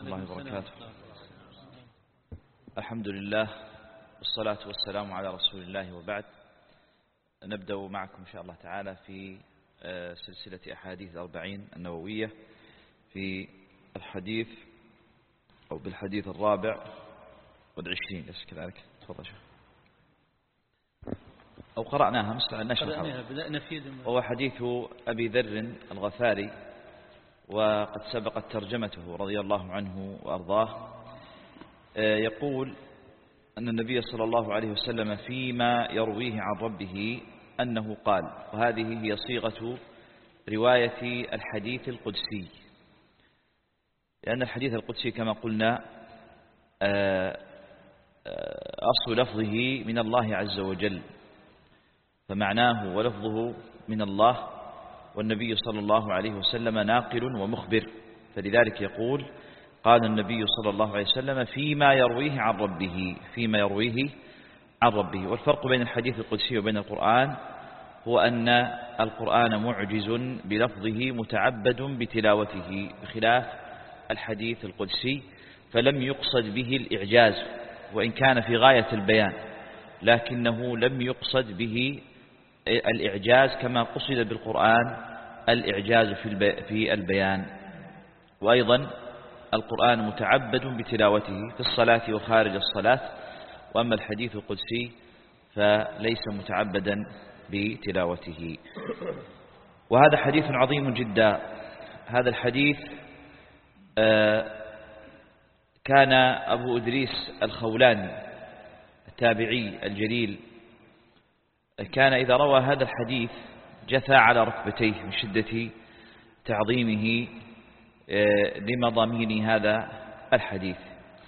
الله وبركاته. الحمد لله والصلاة والسلام على رسول الله، وبعد. نبدأ معكم إن شاء الله تعالى في سلسلة أحاديث الأربعين النووية في الحديث أو بالحديث الرابع والعشرين، ليس كذلك؟ تفضل شيخ. أو قرأناها بدأنا فيه، وهو حديث أبي ذر الغفاري، وقد سبقت ترجمته رضي الله عنه وأرضاه. يقول أن النبي صلى الله عليه وسلم فيما يرويه عن ربه أنه قال، وهذه هي صيغة رواية الحديث القدسي، لأن الحديث القدسي كما قلنا أصل لفظه من الله عز وجل، فمعناه ولفظه من الله، والنبي صلى الله عليه وسلم ناقل ومخبر، فلذلك يقول قال النبي صلى الله عليه وسلم فيما يرويه عن ربه، فيما يرويه عن ربه. والفرق بين الحديث القدسي وبين القرآن هو أن القرآن معجز بلفظه متعبد بتلاوته، بخلاف الحديث القدسي فلم يقصد به الإعجاز، وإن كان في غاية البيان، لكنه لم يقصد به الإعجاز كما قصد بالقرآن الإعجاز في البيان. وأيضا القرآن متعبد بتلاوته في الصلاة وخارج الصلاة، وأما الحديث القدسي فليس متعبدا بتلاوته. وهذا حديث عظيم جدا. هذا الحديث كان أبو إدريس الخولاني التابعي الجليل كان إذا روى هذا الحديث جثى على ركبتيه من شدة تعظيمه لمضامين هذا الحديث.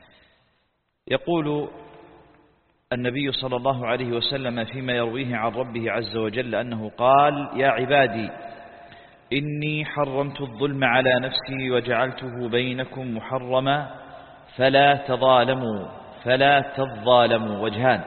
يقول النبي صلى الله عليه وسلم فيما يرويه عن ربه عز وجل أنه قال: يا عبادي إني حرمت الظلم على نفسي وجعلته بينكم محرما فلا تظالموا وجهان.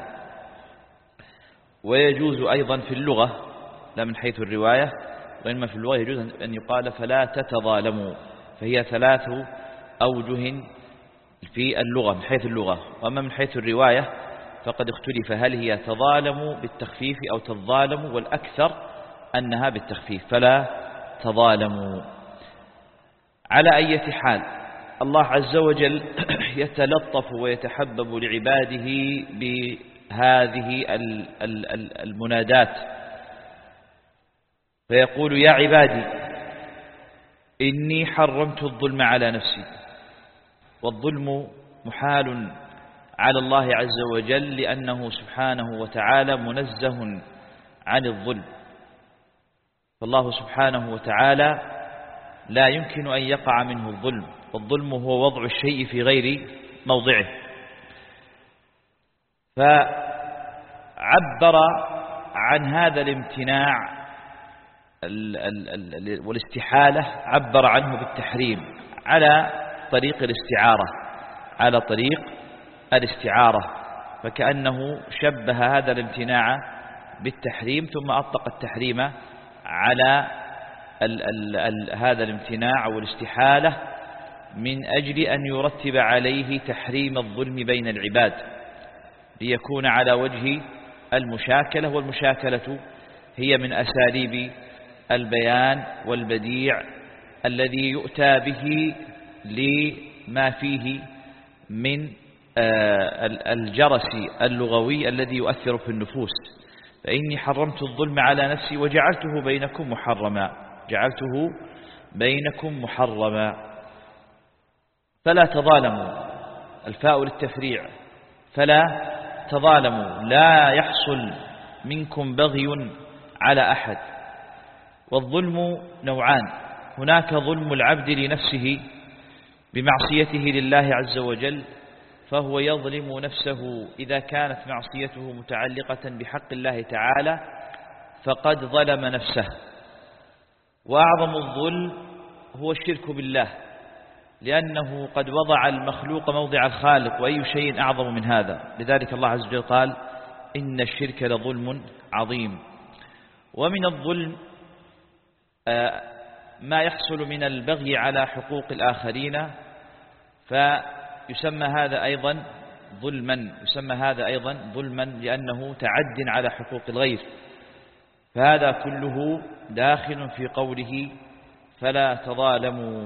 ويجوز أيضا في اللغة، لا من حيث الرواية وإنما في اللغة، يجوز أن يقال فلا تتظالموا، فهي ثلاث أوجه في اللغة من حيث اللغة. وأما من حيث الرواية فقد اختلف هل هي تظالموا بالتخفيف أو تظالموا، والأكثر أنها بالتخفيف، فلا تظالموا. على أي حال الله عز وجل يتلطف ويتحبب لعباده بهذه المنادات، فيقول: يا عبادي إني حرمت الظلم على نفسي. والظلم محال على الله عز وجل، لأنه سبحانه وتعالى منزه عن الظلم، فالله سبحانه وتعالى لا يمكن أن يقع منه الظلم، والظلم هو وضع الشيء في غير موضعه. فعبر عن هذا الامتناع والاستحالة، عبر عنه بالتحريم على طريق الاستعارة، فكأنه شبه هذا الامتناع بالتحريم، ثم أطلق التحريم على هذا الامتناع والاستحالة من أجل أن يرتب عليه تحريم الظلم بين العباد، ليكون على وجه المشاكلة. والمشاكلة هي من أساليب البيان والبديع الذي يؤتى به لما فيه من الجرس اللغوي الذي يؤثر في النفوس. فإني حرمت الظلم على نفسي وجعلته بينكم محرما فلا تظالموا. الفاء للتفريع، فلا تظالموا، لا يحصل منكم بغي على أحد. والظلم نوعان: هناك ظلم العبد لنفسه بمعصيته لله عز وجل، فهو يظلم نفسه إذا كانت معصيته متعلقة بحق الله تعالى، فقد ظلم نفسه. وأعظم الظلم هو الشرك بالله، لأنه قد وضع المخلوق موضع الخالق، وأي شيء أعظم من هذا. لذلك الله عز وجل قال: إن الشرك لظلم عظيم. ومن الظلم ما يحصل من البغي على حقوق الآخرين، فيسمى هذا أيضا ظلما لأنه تعد على حقوق الغير. فهذا كله داخل في قوله فلا تظالموا.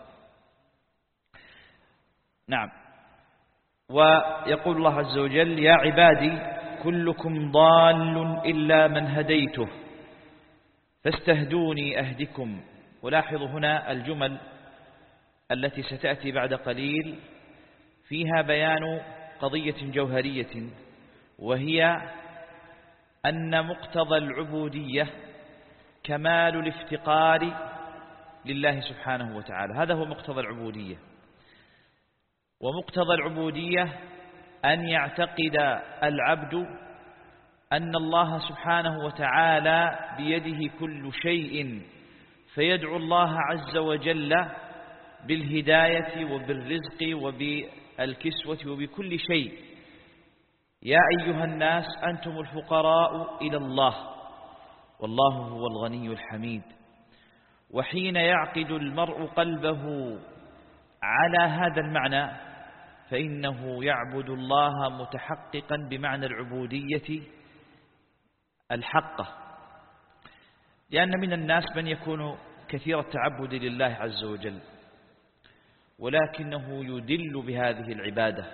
نعم. ويقول الله عز وجل يا عبادي كلكم ضال إلا من هديته فاستهدوني أهدكم. ولاحظوا هنا الجمل التي ستأتي بعد قليل فيها بيان قضية جوهرية، وهي أن مقتضى العبودية كمال الافتقار لله سبحانه وتعالى. هذا هو مقتضى العبودية. ومقتضى العبودية أن يعتقد العبد أن الله سبحانه وتعالى بيده كل شيء، فيدعو الله عز وجل بالهداية وبالرزق وبالكسوة وبكل شيء. يا أيها الناس أنتم الفقراء إلى الله والله هو الغني الحميد. وحين يعقد المرء قلبه على هذا المعنى فإنه يعبد الله متحققا بمعنى العبودية الحقة. لأن من الناس من يكون كثير التعبد لله عز وجل ولكنه يدل بهذه العبادة،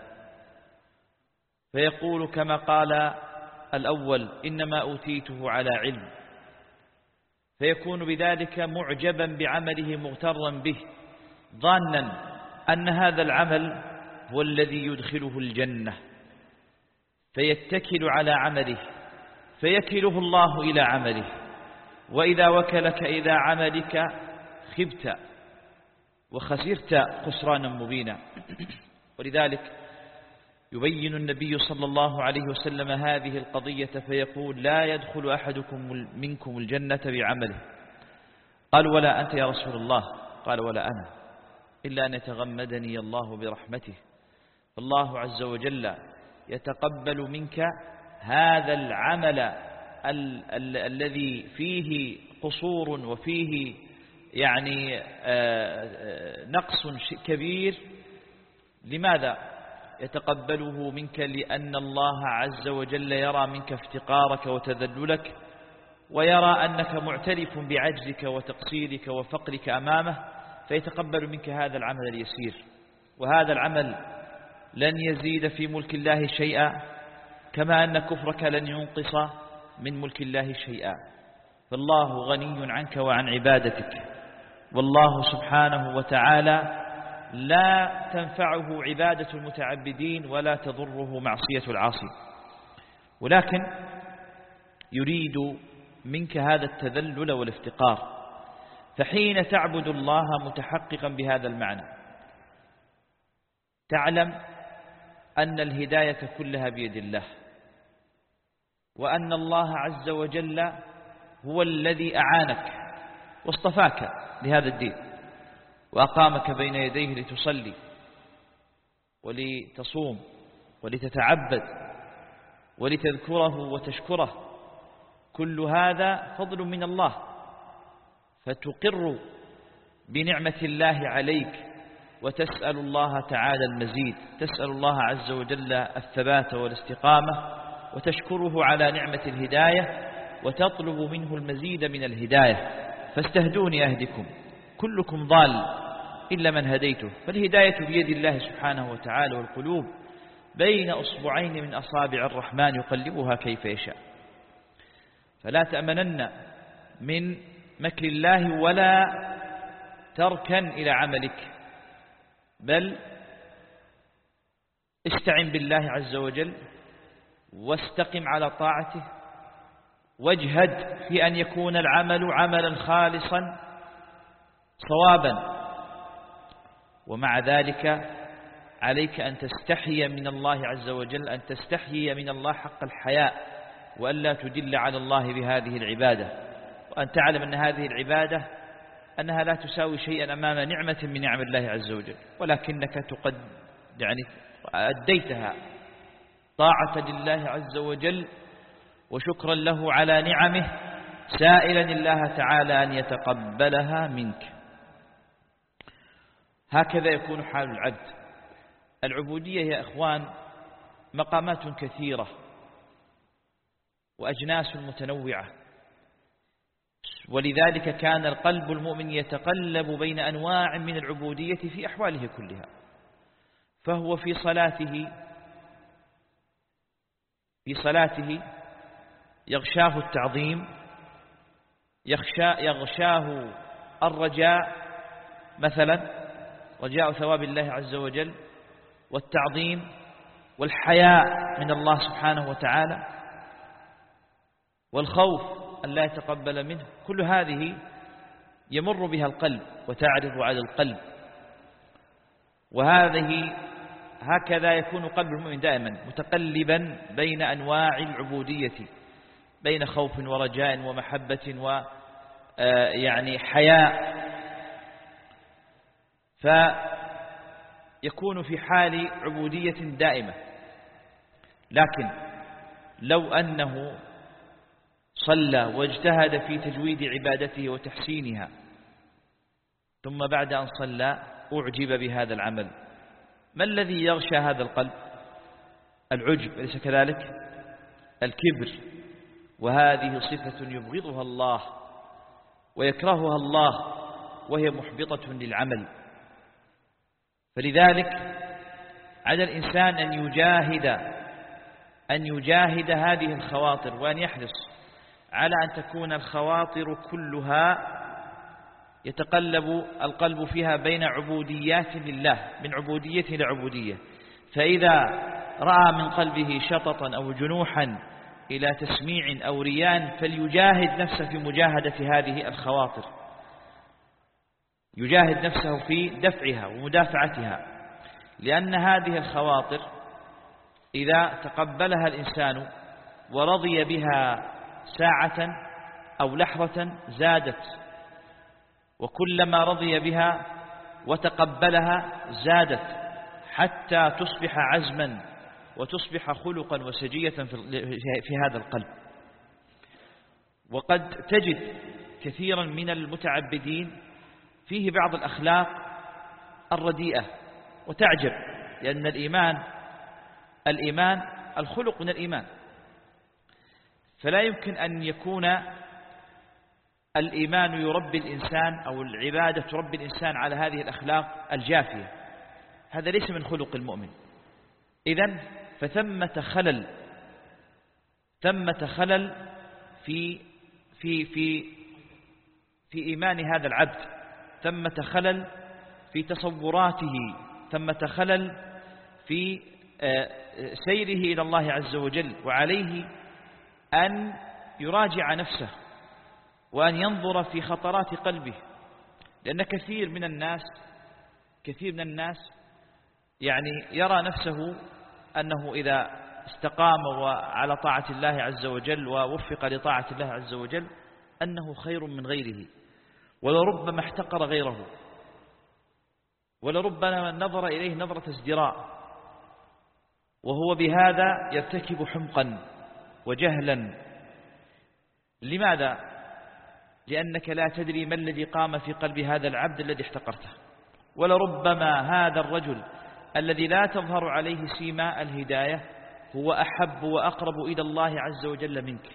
فيقول كما قال الأول إنما أوتيته على علم، فيكون بذلك معجبا بعمله مغترا به ظانا أن هذا العمل هو الذي يدخله الجنة، فيتكل على عمله فيكله الله إلى عمله، وإذا وكلك إلى عملك خبت وخسرت خسرانا مبينا. ولذلك يبين النبي صلى الله عليه وسلم هذه القضية فيقول لا يدخل أحدكم منكم الجنة بعمله. قال ولا أنت يا رسول الله؟ قال ولا أنا، إلا أن يتغمدني الله برحمته. فالله عز وجل يتقبل منك هذا العمل الذي فيه قصور وفيه يعني نقص كبير. لماذا يتقبله منك؟ لأن الله عز وجل يرى منك افتقارك وتذللك، ويرى أنك معترف بعجزك وتقصيرك وفقرك أمامه، فيتقبل منك هذا العمل اليسير. وهذا العمل لن يزيد في ملك الله شيئا، كما أن كفرك لن ينقص من ملك الله شيئا. فالله غني عنك وعن عبادتك، والله سبحانه وتعالى لا تنفعه عبادة المتعبدين ولا تضره معصية العاصي، ولكن يريد منك هذا التذلل والافتقار. فحين تعبد الله متحققا بهذا المعنى تعلم أن الهداية كلها بيد الله، وأن الله عز وجل هو الذي أعانك واصطفاك لهذا الدين، وأقامك بين يديه لتصلي ولتصوم ولتتعبد ولتذكره وتشكره. كل هذا فضل من الله، فتقر بنعمة الله عليك وتسأل الله تعالى المزيد، تسأل الله عز وجل الثبات والاستقامة، وتشكره على نعمة الهداية وتطلب منه المزيد من الهداية. فاستهدوني أهدكم كلكم ضال إلا من هديته. فالهداية بيد الله سبحانه وتعالى، والقلوب بين أصبعين من أصابع الرحمن يقلبها كيف يشاء. فلا تأمنن من مكر الله ولا تركن إلى عملك، بل استعن بالله عز وجل واستقم على طاعته، واجهد في أن يكون العمل عملا خالصا صوابا. ومع ذلك عليك أن تستحي من الله عز وجل، أن تستحي من الله حق الحياء، وأن لا تدل على الله بهذه العبادة، وأن تعلم أن هذه العبادة أنها لا تساوي شيئا أمام نعمة من نعم الله عز وجل، ولكنك يعني أديتها طاعة لله عز وجل وشكرا له على نعمه، سائلا الله تعالى أن يتقبلها منك. هكذا يكون حال العبد العبودية يا إخوان مقامات كثيرة وأجناس متنوعة، ولذلك كان القلب المؤمن يتقلب بين أنواع من العبودية في أحواله كلها. فهو في صلاته يغشاه التعظيم، يغشاه الرجاء، مثلا رجاء ثواب الله عز وجل، والتعظيم، والحياء من الله سبحانه وتعالى، والخوف أن لا يتقبل منه. كل هذه يمر بها القلب وتعرض على القلب، هكذا يكون قلب المؤمن دائما متقلبا بين أنواع العبودية، بين خوف ورجاء ومحبة ويعني حياء، فيكون في حال عبودية دائمة. لكن لو أنه صلى واجتهد في تجويد عبادته وتحسينها، ثم بعد أن صلى أعجب بهذا العمل، ما الذي يغشى هذا القلب؟ العجب، أليس كذلك؟ الكبر، وهذه صفة يبغضها الله ويكرهها الله، وهي محبطة للعمل. فلذلك على الإنسان أن يجاهد هذه الخواطر، وأن يحرص على أن تكون الخواطر كلها يتقلب القلب فيها بين عبوديات لله، من عبودية إلى عبودية. فإذا رأى من قلبه شططا أو جنوحا إلى تسميع أو ريان، فليجاهد نفسه في مجاهدة هذه الخواطر، يجاهد نفسه في دفعها ومدافعتها، لأن هذه الخواطر إذا تقبلها الإنسان ورضي بها ساعة أو لحظة زادت، وكلما رضي بها وتقبلها زادت، حتى تصبح عزما وتصبح خلقا وسجية في هذا القلب. وقد تجد كثيرا من المتعبدين فيه بعض الأخلاق الرديئة وتعجب، لأن الإيمان الخلق من الإيمان، فلا يمكن أن يكون الإيمان يربي الإنسان أو العبادة تربي الإنسان على هذه الأخلاق الجافية. هذا ليس من خلق المؤمن. إذن فثمة خلل في إيمان هذا العبد، ثمة خلل في تصوراته، ثمة خلل في سيره إلى الله عز وجل. وعليه أن يراجع نفسه وأن ينظر في خطرات قلبه، لأن كثير من الناس يعني يرى نفسه أنه إذا استقام وعلى طاعة الله عز وجل ووفق لطاعة الله عز وجل أنه خير من غيره، ولربما احتقر غيره، ولربما نظر إليه نظرة ازدراء، وهو بهذا يرتكب حمقا وجهلا. لماذا؟ لأنك لا تدري ما الذي قام في قلب هذا العبد الذي احتقرته. ولربما هذا الرجل الذي لا تظهر عليه سيماء الهداية هو أحب وأقرب إلى الله عز وجل منك.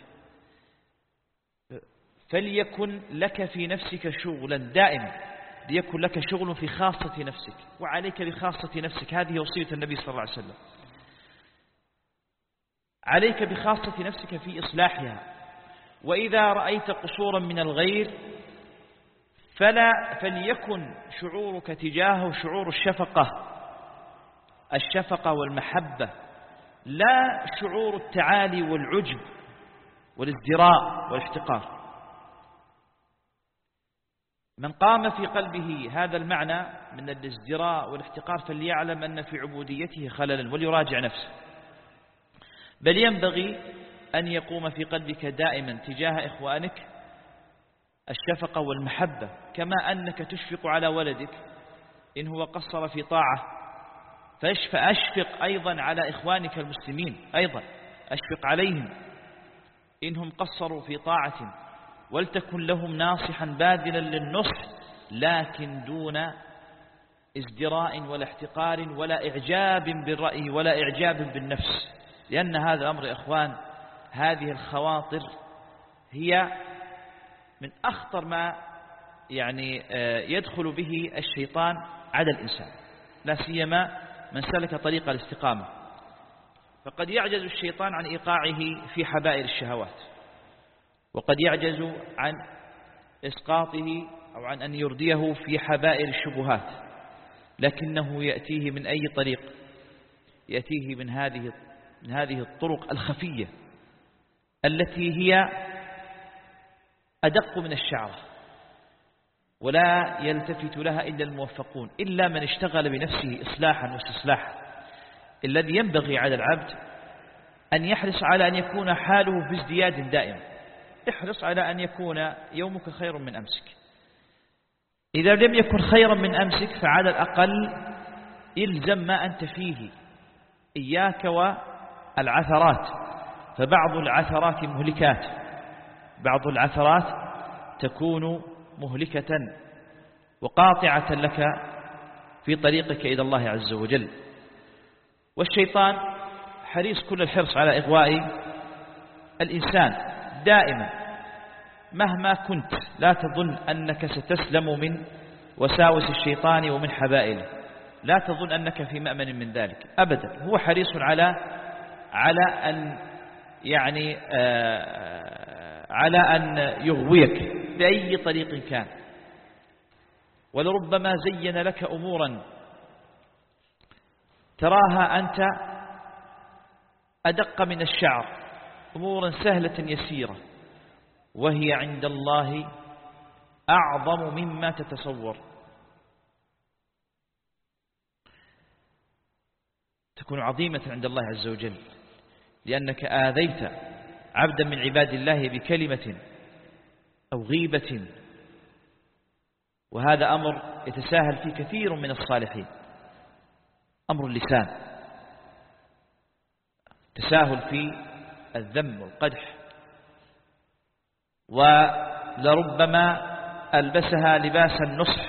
فليكن لك في نفسك شغلا دائما، ليكن لك شغل في خاصة نفسك، وعليك بخاصة نفسك. هذه وصية النبي صلى الله عليه وسلم، عليك بخاصة نفسك في إصلاحها. وإذا رأيت قصورا من الغير فليكن شعورك تجاهه شعور الشفقة والمحبة، لا شعور التعالي والعجب والازدراء والاحتقار. من قام في قلبه هذا المعنى من الازدراء والاحتقار فليعلم أن في عبوديته خللا، وليراجع نفسه. بل ينبغي أن يقوم في قلبك دائما تجاه إخوانك الشفقة والمحبة، كما أنك تشفق على ولدك إن هو قصر في طاعة، فأشفق أيضا على إخوانك المسلمين، أيضا أشفق عليهم إنهم قصروا في طاعة، ولتكن لهم ناصحا باذلا للنصح، لكن دون ازدراء ولا احتقار ولا إعجاب بالرأي ولا إعجاب بالنفس، لأن هذا الأمر يا إخوان، هذه الخواطر هي من أخطر ما يعني يدخل به الشيطان على الإنسان، لا سيما من سلك طريق الاستقامة، فقد يعجز الشيطان عن إيقاعه في حبائل الشهوات، وقد يعجز عن إسقاطه أو عن أن يرديه في حبائل الشبهات، لكنه يأتيه من أي طريق؟ يأتيه من هذه الطرق الخفية التي هي أدق من الشعرة، ولا يلتفت لها إلا الموفقون، إلا من اشتغل بنفسه إصلاحا واستصلاحا. الذي ينبغي على العبد أن يحرص على أن يكون حاله في ازدياد دائم، احرص على أن يكون يومك خير من أمسك. إذا لم يكن خيرا من أمسك فعلى الأقل إلزم ما أنت فيه، إياك والعثرات، فبعض العثرات مهلكات، بعض العثرات تكون مهلكة وقاطعة لك في طريقك إلى الله عز وجل. والشيطان حريص كل الحرص على إغواء الإنسان دائما، مهما كنت لا تظن أنك ستسلم من وساوس الشيطان ومن حبائله، لا تظن أنك في مأمن من ذلك أبدا. هو حريص على أن يعني على أن يغويك بأي طريق كان، ولربما زين لك أمورا تراها أنت أدق من الشعر، أمورا سهلة يسيرة، وهي عند الله أعظم مما تتصور. تكون عظيمة عند الله عز وجل لأنك آذيت عبدا من عباد الله بكلمة أو غيبة، وهذا أمر يتساهل فيه كثير من الصالحين، أمر اللسان، تساهل في الذم والقدح، ولربما ألبسها لباس النصح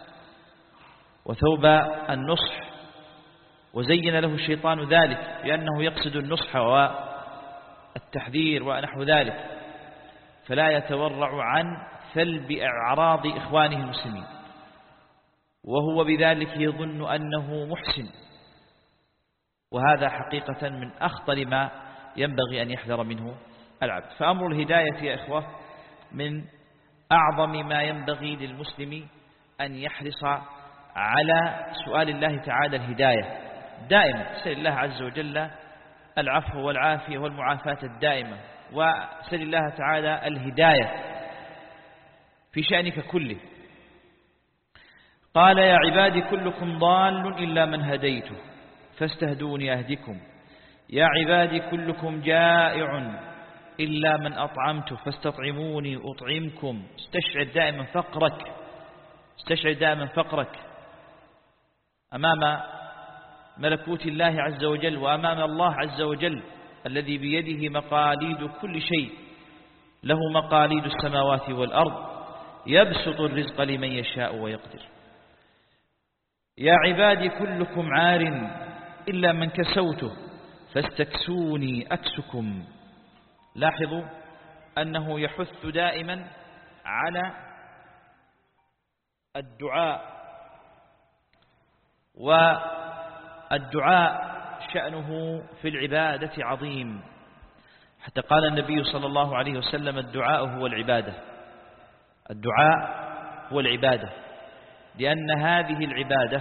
وثوب النصح، وزين له الشيطان ذلك لأنه يقصد النصح والتحذير ونحو ذلك، فلا يتورع عن ثلب أعراض إخوانه المسلمين، وهو بذلك يظن أنه محسن، وهذا حقيقة من أخطر ما ينبغي أن يحذر منه العبد. فأمر الهداية يا إخوة من أعظم ما ينبغي للمسلم أن يحرص على سؤال الله تعالى الهداية دائما. سل الله عز وجل العفو والعافية والمعافاة الدائمة، وسل الله تعالى الهداية في شأنك كله. قال يا عبادي كلكم ضال إلا من هديته فاستهدوني أهدكم، يا عبادي كلكم جائع إلا من أطعمته فاستطعموني أطعمكم. استشعر دائما فقرك، استشعر دائما فقرك أمام ملكوت الله عز وجل وأمام الله عز وجل الذي بيده مقاليد كل شيء، له مقاليد السماوات والأرض، يبسط الرزق لمن يشاء ويقدر. يا عبادي كلكم عار إلا من كسوته فاستكسوني أكسكم. لاحظوا أنه يحث دائما على الدعاء، والدعاء شأنه في العبادة عظيم، حتى قال النبي صلى الله عليه وسلم الدعاء هو العبادة، الدعاء هو العبادة، لأن هذه العبادة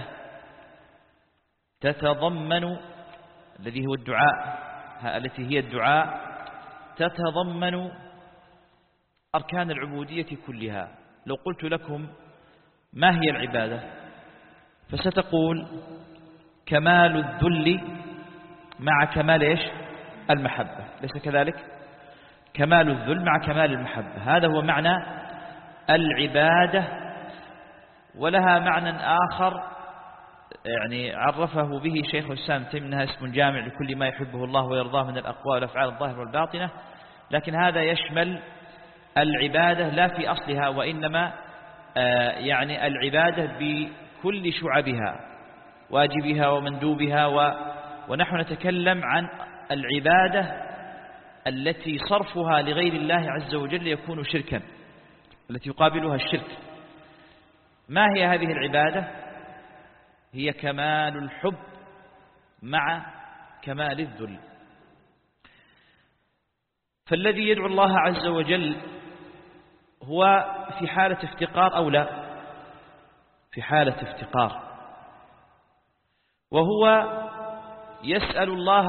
تتضمن الذي هو الدعاء، التي هي الدعاء تتضمن أركان العبودية كلها. لو قلت لكم ما هي العبادة فستقول كمال الذل مع كمال إيش؟ المحبة، ليس كذلك؟ كمال الذل مع كمال المحبة، هذا هو معنى العبادة. ولها معنى آخر يعني عرفه به شيخ الإسلام تيمية، اسم جامع لكل ما يحبه الله ويرضاه من الأقوال والأفعال الظاهرة والباطنة، لكن هذا يشمل العبادة لا في أصلها، وإنما يعني العبادة بكل شعبها، واجبها ومندوبها، ونحن نتكلم عن العبادة التي صرفها لغير الله عز وجل يكون شركا، التي يقابلها الشرك. ما هي هذه العبادة؟ هي كمال الحب مع كمال الذل. فالذي يدعو الله عز وجل هو في حالة افتقار أو لا؟ في حالة افتقار، وهو يسأل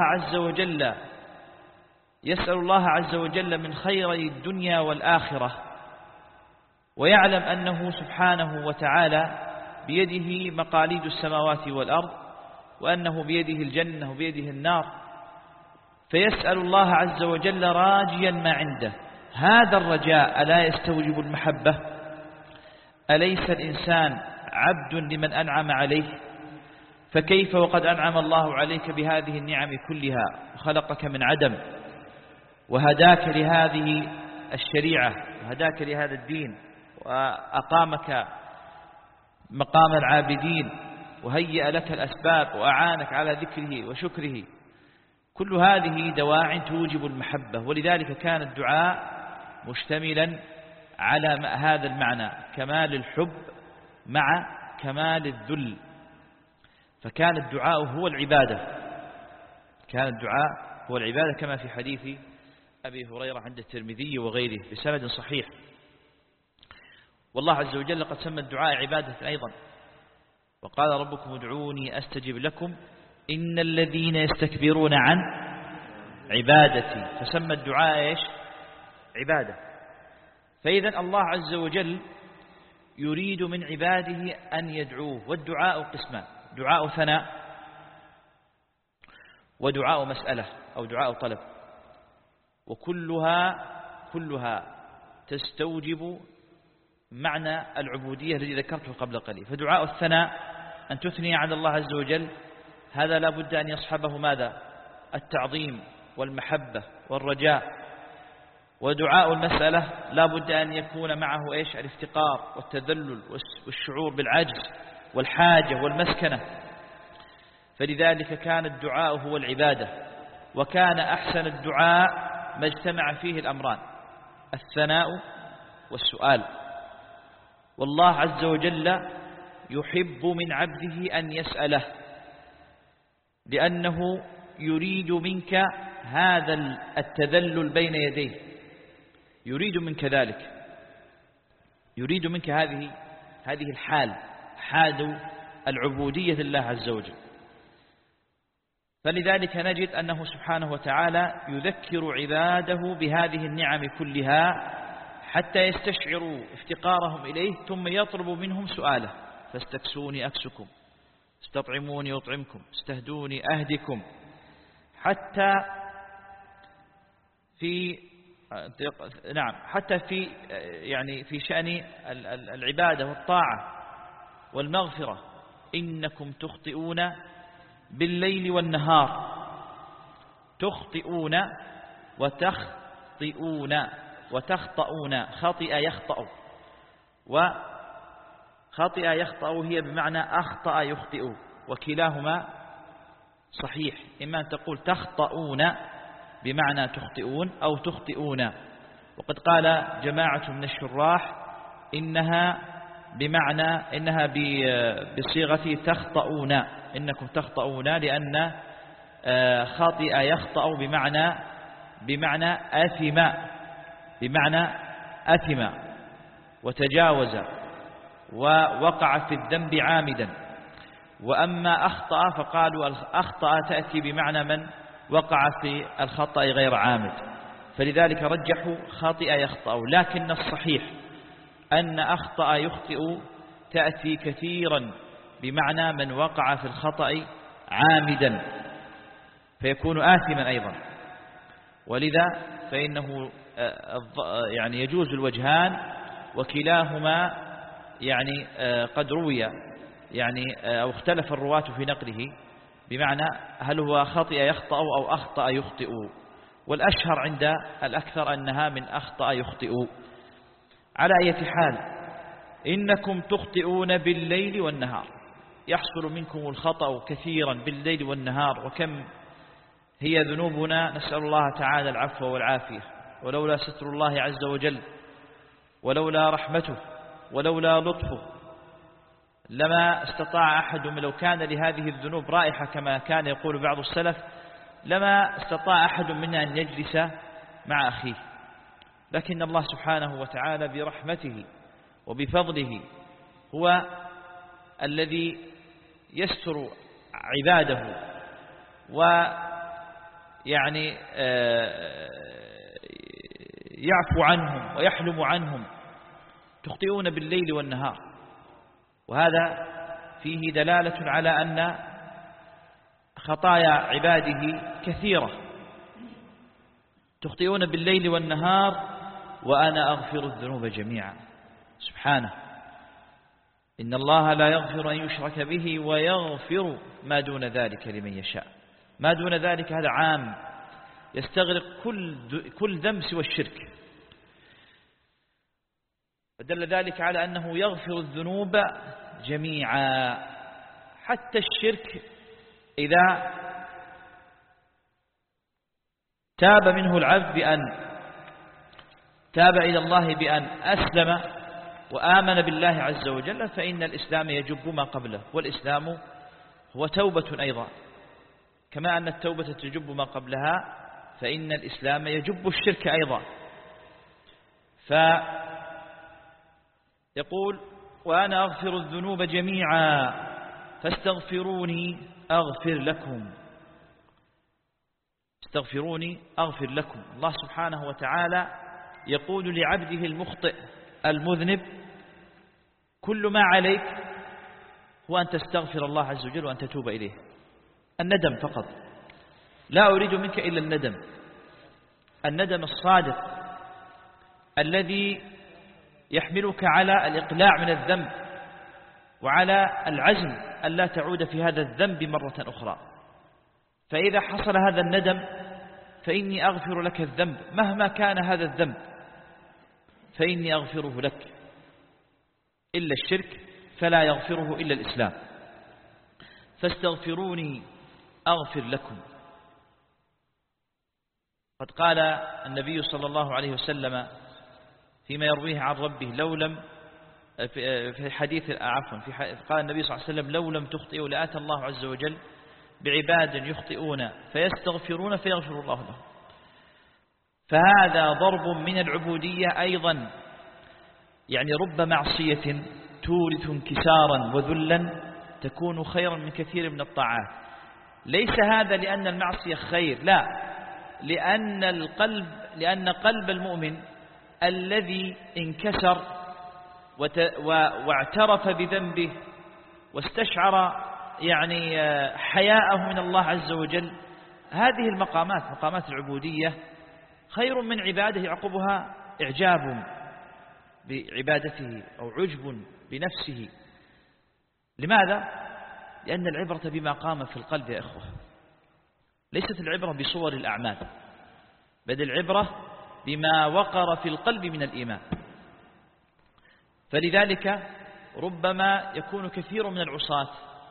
الله عز وجل من خيري الدنيا والآخرة، ويعلم أنه سبحانه وتعالى بيده مقاليد السماوات والأرض، وأنه بيده الجنة وبيده النار، فيسأل الله عز وجل راجيا ما عنده. هذا الرجاء ألا يستوجب المحبة؟ أليس الإنسان عبد لمن أنعم عليه؟ فكيف وقد أنعم الله عليك بهذه النعم كلها، وخلقك من عدم، وهداك لهذه الشريعة، وهداك لهذا الدين، وأقامك مقام العابدين، وهيأ لك الأسباب، وأعانك على ذكره وشكره. كل هذه دواع توجب المحبة، ولذلك كان الدعاء مشتملا على هذا المعنى، كمال الحب مع كمال الذل. فكان الدعاء هو العبادة، كما في حديث أبي هريرة عند الترمذي وغيره بسند صحيح. والله عز وجل قد سمى الدعاء عبادة أيضا، وقال ربكم ادعوني أستجب لكم إن الذين يستكبرون عن عبادتي، فسمى الدعاء إيش؟ عبادة. فإذا الله عز وجل يريد من عباده أن يدعوه. والدعاء قسمان: دعاء ثناء، ودعاء مسألة أو دعاء طلب، وكلها تستوجب معنى العبودية الذي ذكرته قبل قليل. فدعاء الثناء أن تثني على الله عز وجل، هذا لا بد أن يصحبه ماذا؟ التعظيم والمحبة والرجاء. ودعاء المسألة لا بد أن يكون معه إيش؟ الافتقار والتذلل والشعور بالعجز والحاجة والمسكنة. فلذلك كان الدعاء هو العبادة، وكان أحسن الدعاء ما اجتمع فيه الأمران: الثناء والسؤال. والله عز وجل يحب من عبده أن يسأله، لأنه يريد منك هذا التذلل بين يديه، يريد منك ذلك، يريد منك هذه الحال، حال العبودية لله عز وجل. فلذلك نجد أنه سبحانه وتعالى يذكر عباده بهذه النعم كلها حتى يستشعروا افتقارهم إليه، ثم يطلب منهم سؤاله: فاستكسوني أكسكم، استطعموني أطعمكم، استهدوني أهدكم. حتى في في شأن العبادة والطاعة والمغفرة: إنكم تخطئون بالليل والنهار، تخطئون وتخطئون. خطئ يخطأ، وخطئ يخطأ هي بمعنى أخطأ يخطئ، وكلاهما صحيح. إما أن تقول تخطئون بمعنى تخطئون أو تخطئون. وقد قال جماعة من الشراح إنها بصيغة تخطئون، إنكم تخطئون، لأن خاطئ يخطأ بمعنى أثم وتجاوز ووقع في الذنب عامدا. وأما أخطأ فقالوا أخطأ تأتي بمعنى من وقع في الخطأ غير عامد، فلذلك رجحوا خاطئ يخطأ. لكن الصحيح أن أخطأ يخطئ تأتي كثيرا بمعنى من وقع في الخطأ عامدا، فيكون آثما أيضا. ولذا فإنه يجوز الوجهان، وكلاهما قد روي أو اختلف الرواة في نقله، بمعنى هل هو خطئ يخطأ أو أخطأ يخطئ. والأشهر عند الأكثر أنها من أخطأ يخطئ. على أي حال، إنكم تخطئون بالليل والنهار. يحصل منكم الخطأ كثيرا بالليل والنهار، وكم هي ذنوبنا، نسأل الله تعالى العفو والعافية. ولولا ستر الله عز وجل ولولا رحمته ولولا لطفه لما استطاع أحد، لو كان لهذه الذنوب رائحة كما كان يقول بعض السلف، لما استطاع أحد منا أن يجلس مع أخيه. لكن الله سبحانه وتعالى برحمته وبفضله هو الذي يستر عباده ويعني يعفو عنهم ويحلم عنهم. تخطئون بالليل والنهار، وهذا فيه دلالة على أن خطايا عباده كثيرة. تخطئون بالليل والنهار وأنا أغفر الذنوب جميعا سبحانه. إن الله لا يغفر أن يشرك به ويغفر ما دون ذلك لمن يشاء. ما دون ذلك هذا عام يستغرق كل ذنب سوى الشرك. فدل ذلك على أنه يغفر الذنوب جميعا، حتى الشرك إذا تاب منه العبد بأن تاب إلى الله بأن أسلم وآمن بالله عز وجل، فإن الإسلام يجب ما قبله، والإسلام هو توبة أيضا، كما أن التوبة تجب ما قبلها فإن الإسلام يجب الشرك أيضا. فيقول وأنا أغفر الذنوب جميعا فاستغفروني أغفر لكم. استغفروني أغفر لكم. الله سبحانه وتعالى يقول لعبده المخطئ المذنب كل ما عليك هو أن تستغفر الله عز وجل وأن تتوب إليه. الندم فقط، لا أريد منك إلا الندم، الندم الصادق الذي يحملك على الإقلاع من الذنب وعلى العزم ألا تعود في هذا الذنب مرة أخرى. فإذا حصل هذا الندم فإني أغفر لك الذنب مهما كان هذا الذنب، فإني أغفره لك، إلا الشرك فلا يغفره إلا الإسلام. فاستغفروني أغفر لكم. قد قال النبي صلى الله عليه وسلم فيما يرويه عن ربه لو لم في حديث قال النبي صلى الله عليه وسلم لو لم تخطئوا لآتى الله عز وجل بعباد يخطئون فيستغفرون فيغفر الله لهم. فهذا ضرب من العبودية أيضا، يعني رب معصية تورث انكسارا وذلا تكون خيرا من كثير من الطاعات. ليس هذا لأن المعصية خير، لا، لأن قلب المؤمن الذي انكسر واعترف بذنبه واستشعر يعني حياءه من الله عز وجل، هذه المقامات مقامات العبودية خير من عباده يعقبها إعجاب بعبادته أو عجب بنفسه. لماذا؟ لأن العبرة بما قام في القلب يا إخوة، ليست العبرة بصور الأعمال، بل العبرة بما وقر في القلب من الإيمان. فلذلك ربما يكون كثير من العصاة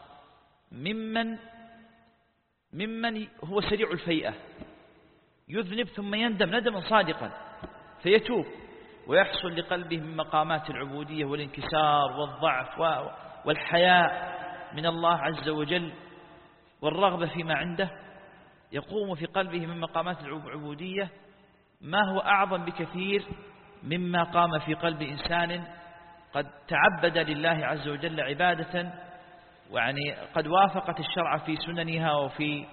ممن هو سريع الفيئة، يذنب ثم يندم ندما صادقا فيتوب ويحصل لقلبه من مقامات العبودية والانكسار والضعف والحياء من الله عز وجل والرغبة فيما عنده، يقوم في قلبه من مقامات العبودية ما هو أعظم بكثير مما قام في قلب إنسان قد تعبد لله عز وجل عبادة يعني قد وافقت الشرع في سننها وفي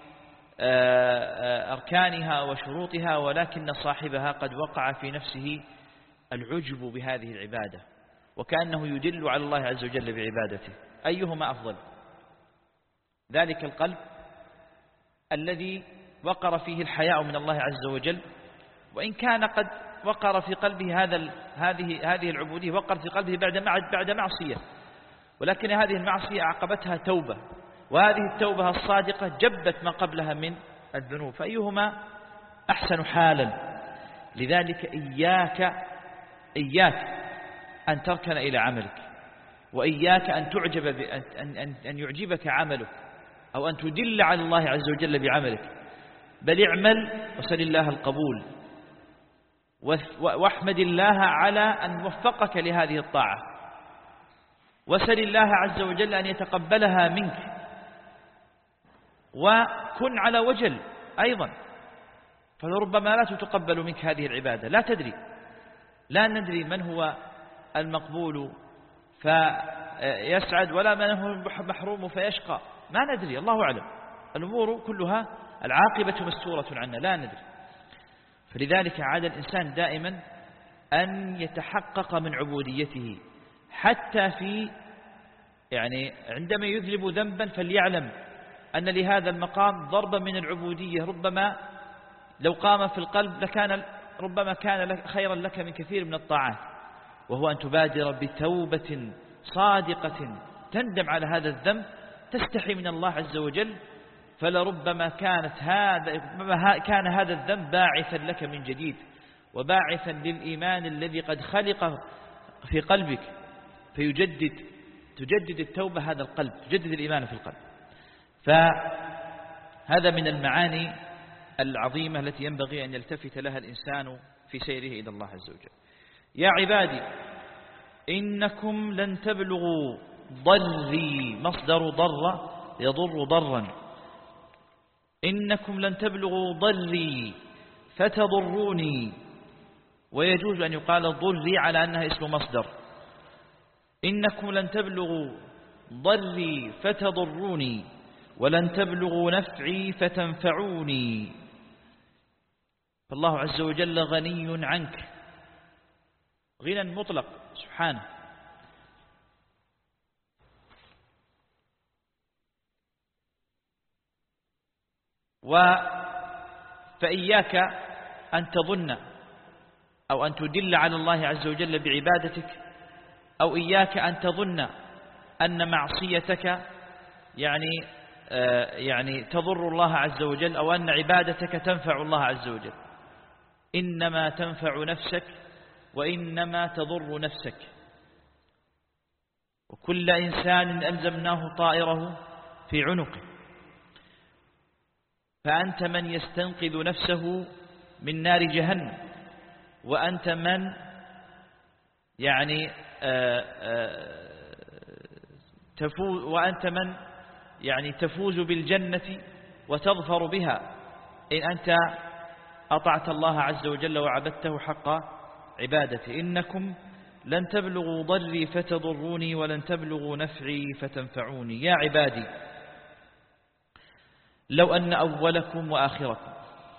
أركانها وشروطها، ولكن صاحبها قد وقع في نفسه العجب بهذه العبادة وكأنه يدل على الله عز وجل بعبادته. أيهما أفضل؟ ذلك القلب الذي وقر فيه الحياء من الله عز وجل، وإن كان قد وقر في قلبه هذه العبودية وقر في قلبه بعد معصية، ولكن هذه المعصية عقبتها توبة، وهذه التوبة الصادقة جبت ما قبلها من الذنوب، فأيهما أحسن حالا؟ لذلك إياك أن تركن إلى عملك، وإياك أن تعجب أن يعجبك عملك أو أن تدل على الله عز وجل بعملك، بل اعمل وسل الله القبول، واحمد الله على أن وفقك لهذه الطاعة، وسل الله عز وجل أن يتقبلها منك، وكن على وجل أيضا، فلربما لا تتقبل منك هذه العبادة، لا تدري، لا ندري من هو المقبول فيسعد ولا من هو محروم فيشقى، ما ندري، الله أعلم، الأمور كلها العاقبة مستورة عنا، لا ندري. فلذلك عاد الإنسان دائما أن يتحقق من عبوديته، حتى في عندما يذنب ذنبا فليعلم أن لهذا المقام ضربا من العبودية، ربما لو قام في القلب ربما كان خيرا لك من كثير من الطاعات، وهو أن تبادر بتوبة صادقة تندم على هذا الذنب، تستحي من الله عز وجل، فلربما كان هذا الذنب باعثا لك من جديد، وباعثا للإيمان الذي قد خلق في قلبك، تجدد التوبة هذا القلب، تجدد الإيمان في القلب. فهذا من المعاني العظيمة التي ينبغي أن يلتفت لها الإنسان في سيره إلى الله عز وجل. يا عبادي إنكم لن تبلغوا ضري، مصدر ضر يضر ضرا، إنكم لن تبلغوا ضري فتضروني، ويجوز أن يقال ضري على أنها اسم مصدر. إنكم لن تبلغوا ضري فتضروني ولن تبلغوا نفعي فتنفعوني، فالله عز وجل غني عنك غنى مطلق سبحانه، فإياك أن تظن أو أن تدل على الله عز وجل بعبادتك، أو إياك أن تظن أن معصيتك يعني تضر الله عز وجل، أو أن عبادتك تنفع الله عز وجل، إنما تنفع نفسك وإنما تضر نفسك. وكل إنسان ألزمناه طائره في عنقه، فأنت من يستنقذ نفسه من نار جهنم، وأنت من تفوز بالجنة وتظفر بها إن أنت أطعت الله عز وجل وعبدته حق عبادته. إنكم لن تبلغوا ضري فتضروني ولن تبلغوا نفعي فتنفعوني. يا عبادي لو أن أولكم وآخركم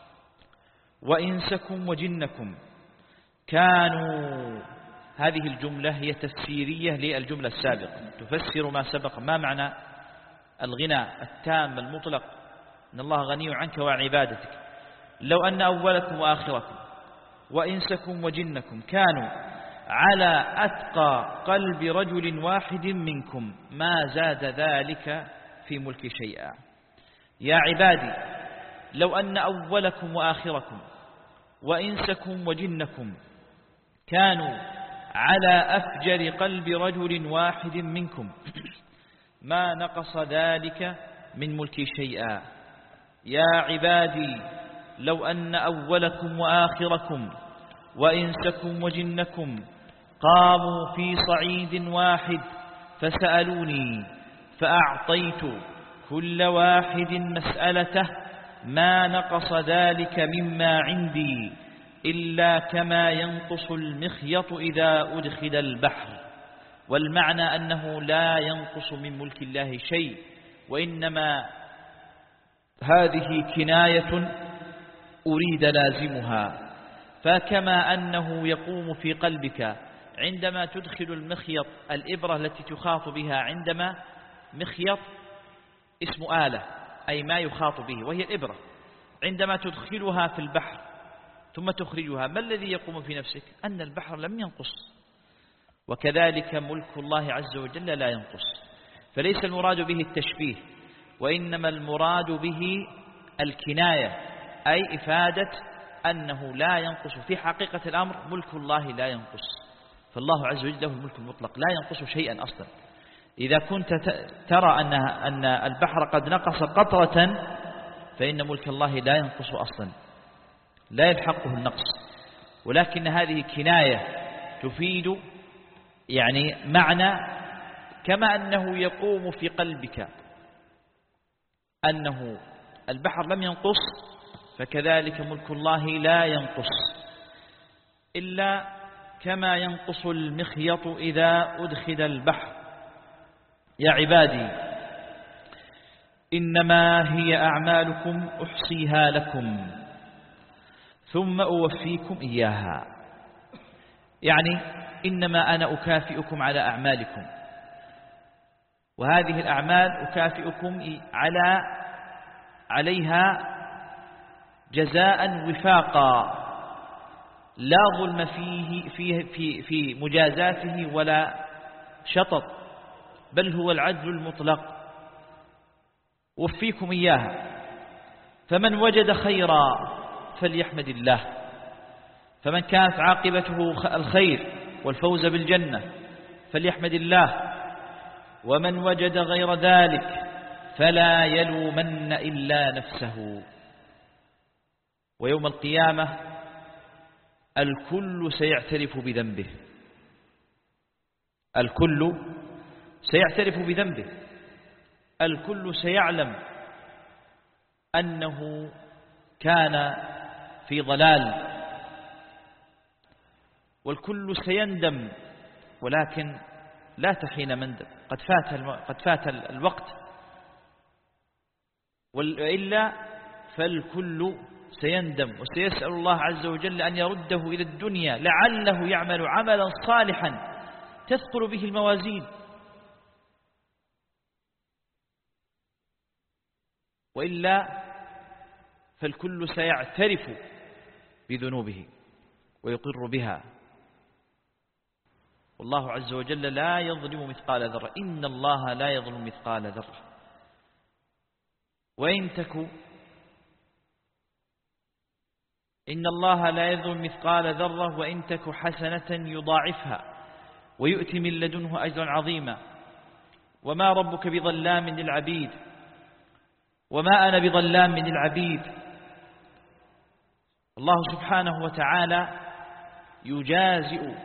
وإنسكم وجنكم كانوا، هذه الجملة هي تفسيرية للجملة السابقة، تفسر ما سبق. ما معنى الغنى التام المطلق إن الله غني عنك وعن عبادتك؟ لو أن أولكم وآخركم وإنسكم وجنكم كانوا على أتقى قلب رجل واحد منكم ما زاد ذلك في ملك شيئا. يا عبادي لو أن أولكم وآخركم وإنسكم وجنكم كانوا على أفجر قلب رجل واحد منكم ما نقص ذلك من ملك شيئا. يا عبادي لو أن أولكم وآخركم وإنسكم وجنكم قاموا في صعيد واحد فسألوني فأعطيت كل واحد مسألته ما نقص ذلك مما عندي إلا كما ينقص المخيط إذا أدخل البحر. والمعنى أنه لا ينقص من ملك الله شيء، وإنما هذه كناية أريد لازمها. فكما أنه يقوم في قلبك عندما تدخل المخيط، الإبرة التي تخاط بها، عندما مخيط اسم آلة أي ما يخاط به وهي الإبرة، عندما تدخلها في البحر ثم تخرجها، ما الذي يقوم في نفسك؟ أن البحر لم ينقص. وكذلك ملك الله عز وجل لا ينقص. فليس المراد به التشبيه، وإنما المراد به الكناية، أي إفادة أنه لا ينقص. في حقيقة الأمر ملك الله لا ينقص، فالله عز وجل له الملك المطلق لا ينقص شيئا أصلا. إذا كنت ترى أن البحر قد نقص قطرة فإن ملك الله لا ينقص أصلا، لا يلحقه النقص، ولكن هذه كناية تفيد يعني معنى كما أنه يقوم في قلبك أنه البحر لم ينقص، فكذلك ملك الله لا ينقص إلا كما ينقص المخيط إذا أدخل البحر. يا عبادي إنما هي أعمالكم أحصيها لكم ثم أوفيكم إياها، يعني إنما أنا أكافئكم على أعمالكم، وهذه الأعمال أكافئكم عليها جزاء وفاقا لا ظلم في مجازاته ولا شطط، بل هو العدل المطلق، وفيكم إياها. فمن وجد خيرا فليحمد الله، فمن كانت عاقبته الخير والفوز بالجنة فليحمد الله، ومن وجد غير ذلك فلا يلومن إلا نفسه. ويوم القيامة الكل سيعترف بذنبه، الكل سيعترف بذنبه، الكل سيعلم أنه كان في ضلال، والكل سيندم، ولكن لا تحين مندم، قد فات الوقت، وإلا فالكل سيندم وسيسأل الله عز وجل أن يرده إلى الدنيا لعله يعمل عملا صالحا تثقل به الموازين، وإلا فالكل سيعترف بذنوبه ويقر بها. والله عز وجل لا يظلم مثقال ذرة، إن الله لا يظلم مثقال ذرة، إن الله لا يظلم مثقال ذرة وإن تك حسنة يضاعفها ويؤتي من لدنه أجرا عظيما. وما ربك بظلام للعبيد وما أنا بظلام للعبيد. الله سبحانه وتعالى يجازي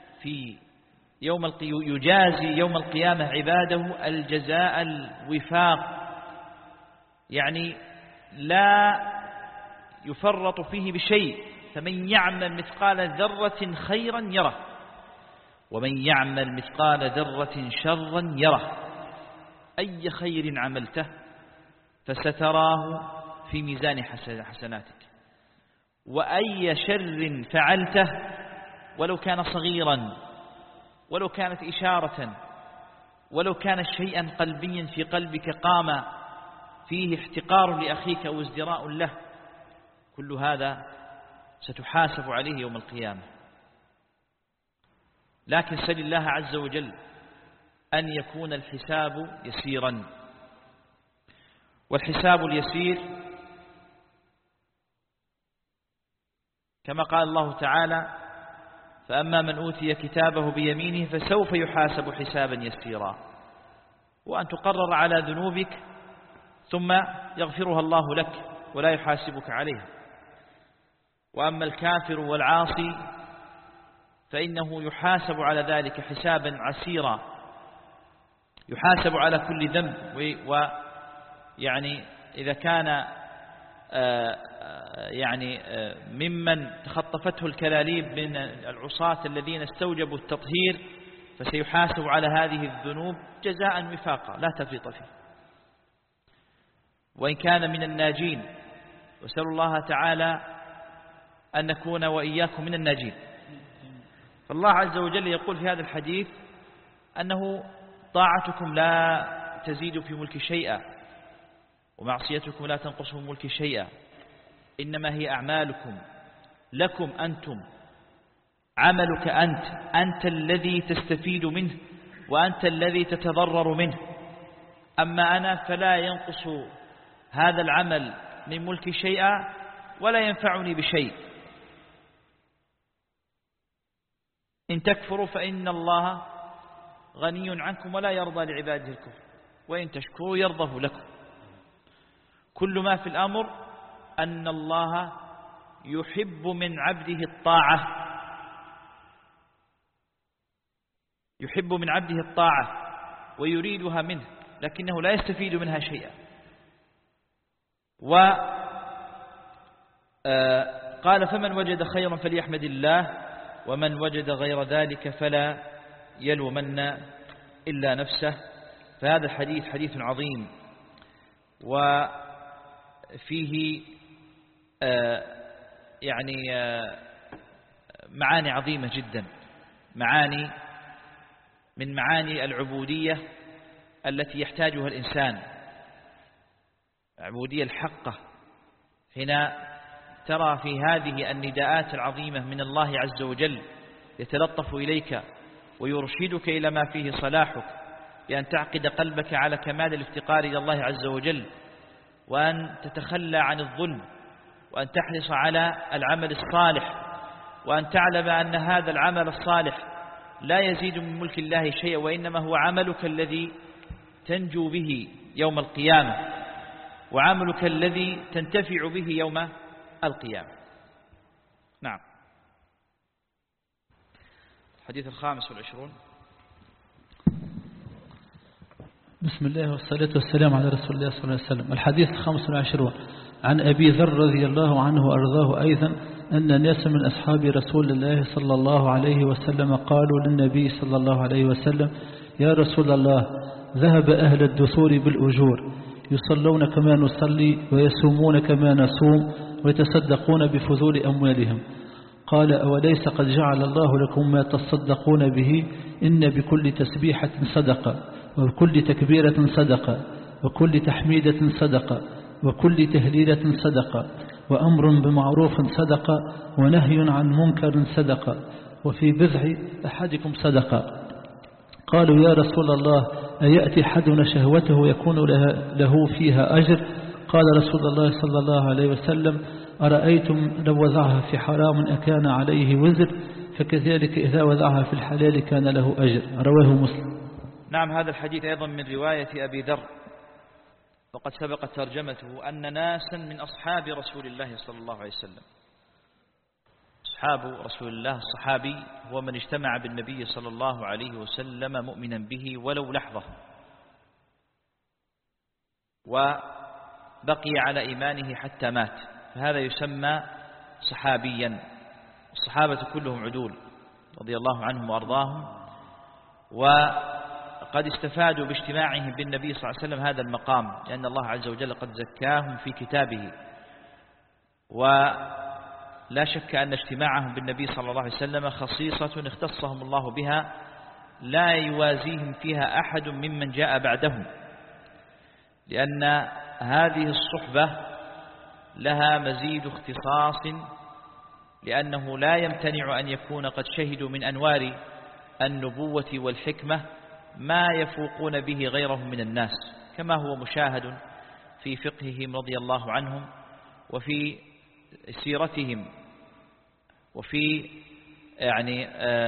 يوم القيامة عباده الجزاء الوفاق، يعني لا يفرط فيه بشيء. فمن يعمل مثقال ذرة خيرا يره ومن يعمل مثقال ذرة شرا يره. أي خير عملته فستراه في ميزان حسناتك، وأي شر فعلته ولو كان صغيرا ولو كانت إشارة ولو كان شيئا قلبيا في قلبك قام فيه احتقار لأخيك أو ازدراء له، كل هذا ستحاسب عليه يوم القيامة. لكن سل الله عز وجل أن يكون الحساب يسيرا، والحساب اليسير كما قال الله تعالى: فأما من أوتي كتابه بيمينه فسوف يحاسب حسابا يسيرا. وأن تقرر على ذنوبك ثم يغفرها الله لك ولا يحاسبك عليها. وأما الكافر والعاصي فإنه يحاسب على ذلك حسابا عسيرا، يحاسب على كل ذنب، ويعني إذا كان يعني ممن تخطفته الكلاليب من العصاة الذين استوجبوا التطهير فسيحاسب على هذه الذنوب جزاء وفاقا لا تفريط فيه. وإن كان من الناجين، وسأل الله تعالى أن نكون وإياكم من الناجين. فالله عز وجل يقول في هذا الحديث أنه طاعتكم لا تزيد في ملك شيئا ومعصيتكم لا تنقص من ملك شيئا، إنما هي أعمالكم لكم أنتم، عملك أنت الذي تستفيد منه وأنت الذي تتضرر منه. أما أنا فلا ينقص هذا العمل من ملك شيئا ولا ينفعني بشيء. إن تكفروا فإن الله غني عنكم ولا يرضى لعباده الكفر وإن تشكروا يرضه لكم. كل ما في الأمر أن الله يحب من عبده الطاعة، يحب من عبده الطاعة ويريدها منه، لكنه لا يستفيد منها شيئا. وقال فمن وجد خيرا فليحمد الله ومن وجد غير ذلك فلا يلومن إلا نفسه. فهذا الحديث حديث عظيم وفيه يعني معاني عظيمة جدا، معاني من معاني العبودية التي يحتاجها الإنسان، العبودية الحقة. هنا ترى في هذه النداءات العظيمة من الله عز وجل يتلطف إليك ويرشدك إلى ما فيه صلاحك، بأن تعقد قلبك على كمال الافتقار إلى الله عز وجل، وأن تتخلى عن الظلم، وأن تحرص على العمل الصالح، وأن تعلم أن هذا العمل الصالح لا يزيد من ملك الله شيئا، وإنما هو عملك الذي تنجو به يوم القيامة، وعملك الذي تنتفع به يوم القيامة. نعم. الحديث 25. بسم الله والصلاة والسلام على رسول الله صلى الله عليه وسلم. الحديث 25 عن أبي ذر رضي الله عنه وأرضاه أيضا أن ناس من أصحاب رسول الله صلى الله عليه وسلم قالوا للنبي صلى الله عليه وسلم: يا رسول الله، ذهب أهل الدثور بالأجور، يصلون كما نصلي ويصومون كما نصوم ويتصدقون بفضول أموالهم. قال: أوليس قد جعل الله لكم ما تصدقون به؟ إن بكل تسبيحة صدقة، وبكل تكبيرة صدقة، وكل تحميدة صدقة، وكل تهليلة صدقة، وأمر بمعروف صدقة، ونهي عن منكر صدقة، وفي بضع أحدكم صدقة. قالوا: يا رسول الله، أيأتي حدنا شهوته يكون له فيها أجر؟ قال رسول الله صلى الله عليه وسلم: أرأيتم لو وضعها في حرام أكان عليه وزر؟ فكذلك إذا وضعها في الحلال كان له أجر. رواه مسلم. نعم. هذا الحديث أيضا من رواية أبي ذر، وقد سبقت ترجمته، أن ناسا من أصحاب رسول الله صلى الله عليه وسلم. أصحاب رسول الله، الصحابي هو من اجتمع بالنبي صلى الله عليه وسلم مؤمنا به ولو لحظة، وبقي على إيمانه حتى مات، فهذا يسمى صحابيا. الصحابة كلهم عدول رضي الله عنهم وأرضاهم، وقد استفادوا باجتماعهم بالنبي صلى الله عليه وسلم هذا المقام، لأن الله عز وجل قد زكاهم في كتابه. ولا شك أن اجتماعهم بالنبي صلى الله عليه وسلم خصيصة اختصهم الله بها لا يوازيهم فيها أحد ممن جاء بعدهم، لأن هذه الصحبة لها مزيد اختصاص، لأنه لا يمتنع أن يكون قد شهدوا من أنوار النبوة والحكمة ما يفوقون به غيرهم من الناس، كما هو مشاهد في فقههم رضي الله عنهم، وفي سيرتهم، وفي يعني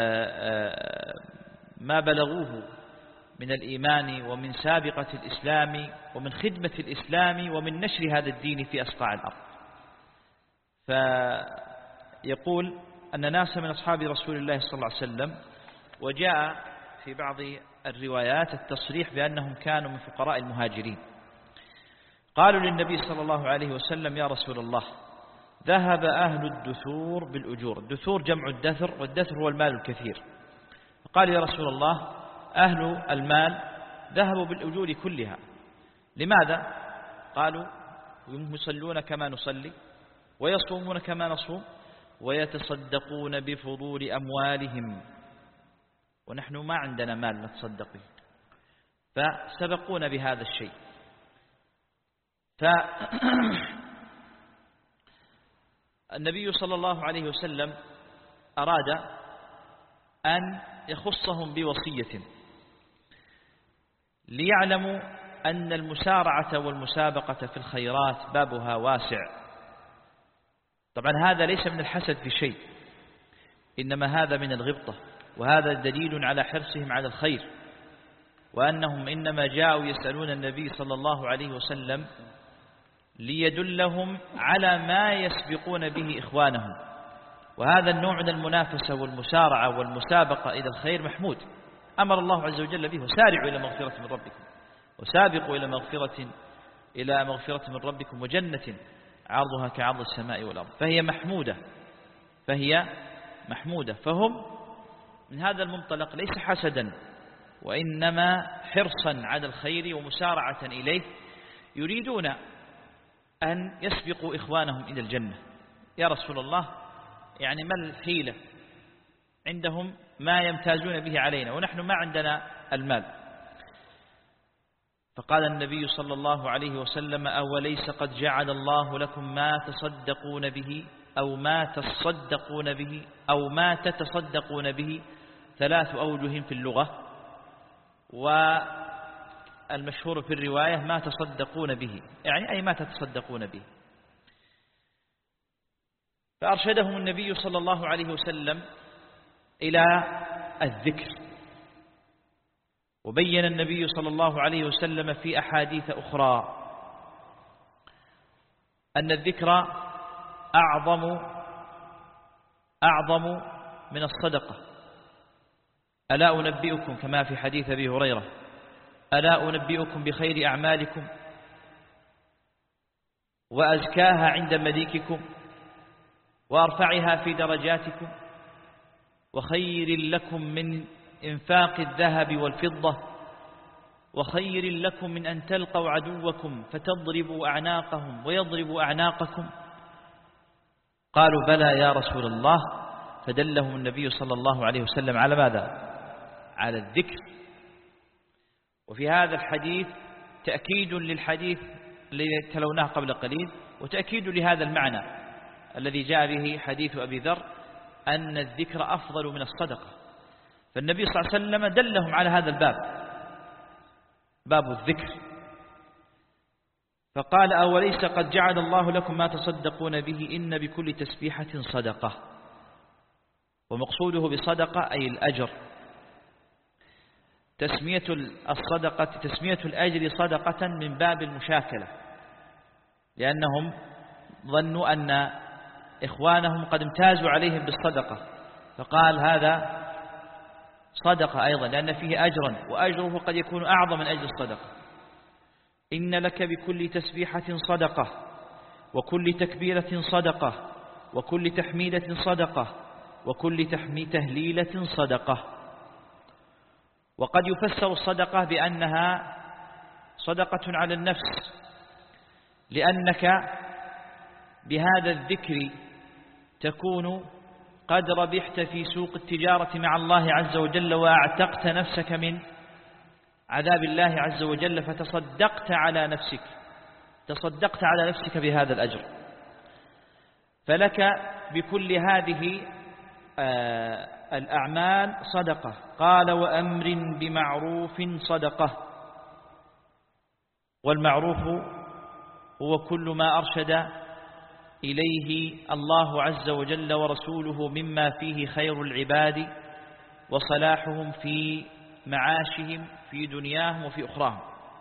ما بلغوه من الإيمان ومن سابقة الإسلام ومن خدمة الإسلام ومن نشر هذا الدين في أصقاع الأرض. فيقول أن ناس من أصحاب رسول الله صلى الله عليه وسلم، وجاء في بعض الروايات التصريح بأنهم كانوا من فقراء المهاجرين، قالوا للنبي صلى الله عليه وسلم: يا رسول الله، ذهب أهل الدثور بالأجور. الدثور جمع الدثر، والدثر هو المال الكثير. قال: يا رسول الله، أهل المال ذهبوا بالأجور كلها، لماذا؟ قالوا: يصلون كما نصلي، ويصومون كما نصوم، ويتصدقون بفضول أموالهم، ونحن ما عندنا مال نتصدق به، فسبقونا بهذا الشيء. فالنبي صلى الله عليه وسلم أراد أن يخصهم بوصية ليعلموا أن المسارعة والمسابقة في الخيرات بابها واسع. طبعا هذا ليس من الحسد في شيء، إنما هذا من الغبطة، وهذا دليل على حرصهم على الخير وأنهم إنما جاءوا يسألون النبي صلى الله عليه وسلم ليدلهم على ما يسبقون به إخوانهم. وهذا النوع من المنافسة والمسارعة والمسابقة إلى الخير محمود، أمر الله عز وجل به: وسارعوا إلى مغفرة من ربكم وسابقوا إلى مغفرة من ربكم وجنة عرضها كعرض السماء والأرض. فهي محمودة. فهم من هذا المنطلق ليس حسدا، وإنما حرصا على الخير ومسارعة إليه، يريدون أن يسبقوا إخوانهم إلى الجنة. يا رسول الله، يعني ما الحيلة؟ عندهم ما يمتازون به علينا ونحن ما عندنا المال. فقال النبي صلى الله عليه وسلم: أوليس قد جعل الله لكم ما تصدقون به أو ما تصدقون به أو ما تتصدقون به 3 أوجه في اللغة، والمشهور في الرواية ما تصدقون به، يعني أي ما تتصدقون به. فأرشدهم النبي صلى الله عليه وسلم إلى الذكر، وبين النبي صلى الله عليه وسلم في أحاديث أخرى أن الذكر أعظم من الصدقة. ألا أنبئكم، كما في حديث أبي هريرة: ألا أنبئكم بخير أعمالكم وأزكاها عند مليككم وأرفعها في درجاتكم وخير لكم من إنفاق الذهب والفضة وخير لكم من أن تلقوا عدوكم فتضربوا أعناقهم ويضربوا أعناقكم؟ قالوا: بلى يا رسول الله. فدلهم النبي صلى الله عليه وسلم على ماذا؟ على الذكر. وفي هذا الحديث تأكيد للحديث الذي تلوناه قبل قليل، وتأكيد لهذا المعنى الذي جاء به حديث أبي ذر أن الذكر أفضل من الصدقة. فالنبي صلى الله عليه وسلم دلهم على هذا الباب، باب الذكر. فقال: أوليس قد جعل الله لكم ما تصدقون به إن بكل تسبيحة صدقة. ومقصوده بصدقة أي الأجر. تسمية الأجر صدقة من باب المشاكلة، لأنهم ظنوا أن إخوانهم قد امتازوا عليهم بالصدقة، فقال هذا صدقة أيضا لأن فيه أجرا، وأجره قد يكون أعظم من أجر الصدقة. إن لك بكل تسبيحة صدقة وكل تكبيرة صدقة وكل تحميدة صدقة وكل تهليلة صدقة. وقد يفسر الصدقة بأنها صدقة على النفس، لأنك بهذا الذكر تكون قد ربحت في سوق التجارة مع الله عز وجل، وأعتقت نفسك من عذاب الله عز وجل، فتصدقت على نفسك بهذا الأجر. فلك بكل هذه الأعمال صدقة. قال: وأمر بمعروف صدقة. والمعروف هو كل ما أرشد إليه الله عز وجل ورسوله مما فيه خير العباد وصلاحهم في معاشهم في دنياهم وفي أخراهم.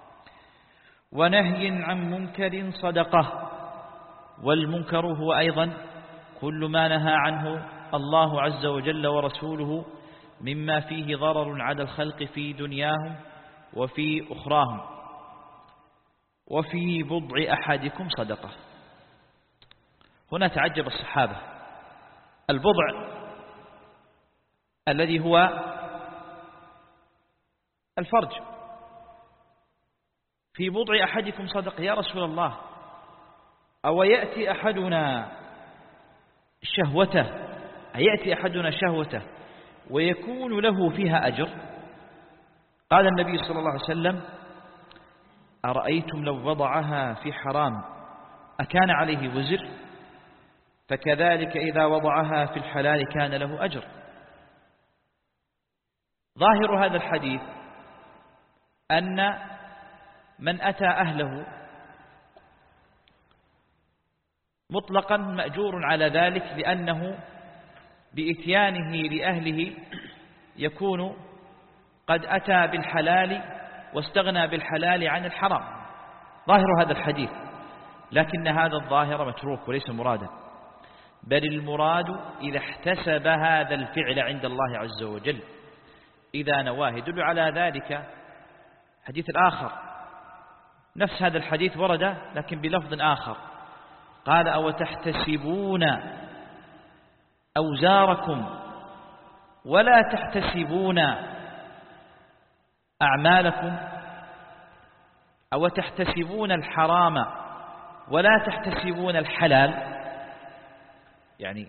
ونهي عن منكر صدقة. والمنكر هو أيضا كل ما نهى عنه الله عز وجل ورسوله مما فيه ضرر على الخلق في دنياهم وفي أخراهم. وفي بضع أحدكم صدقة. هنا تعجب الصحابة. البضع الذي هو الفرج، في بضع أحدكم صدقة. يا رسول الله، أو يأتي أحدنا شهوته ويكون له فيها أجر؟ قال النبي صلى الله عليه وسلم: أرأيتم لو وضعها في حرام أكان عليه وزر؟ فكذلك إذا وضعها في الحلال كان له أجر. ظاهر هذا الحديث أن من أتى أهله مطلقا مأجور على ذلك، لأنه بإتيانه لأهله يكون قد أتى بالحلال واستغنى بالحلال عن الحرام، ظاهر هذا الحديث، لكن هذا الظاهر متروك وليس مرادا، بل المراد إذا احتسب هذا الفعل عند الله عز وجل إذا نواه. يدل على ذلك حديث الآخر، نفس هذا الحديث ورد لكن بلفظ آخر، قال أو تحتسبون أوزاركم ولا تحتسبون أعمالكم، أو تحتسبون الحرام ولا تحتسبون الحلال، يعني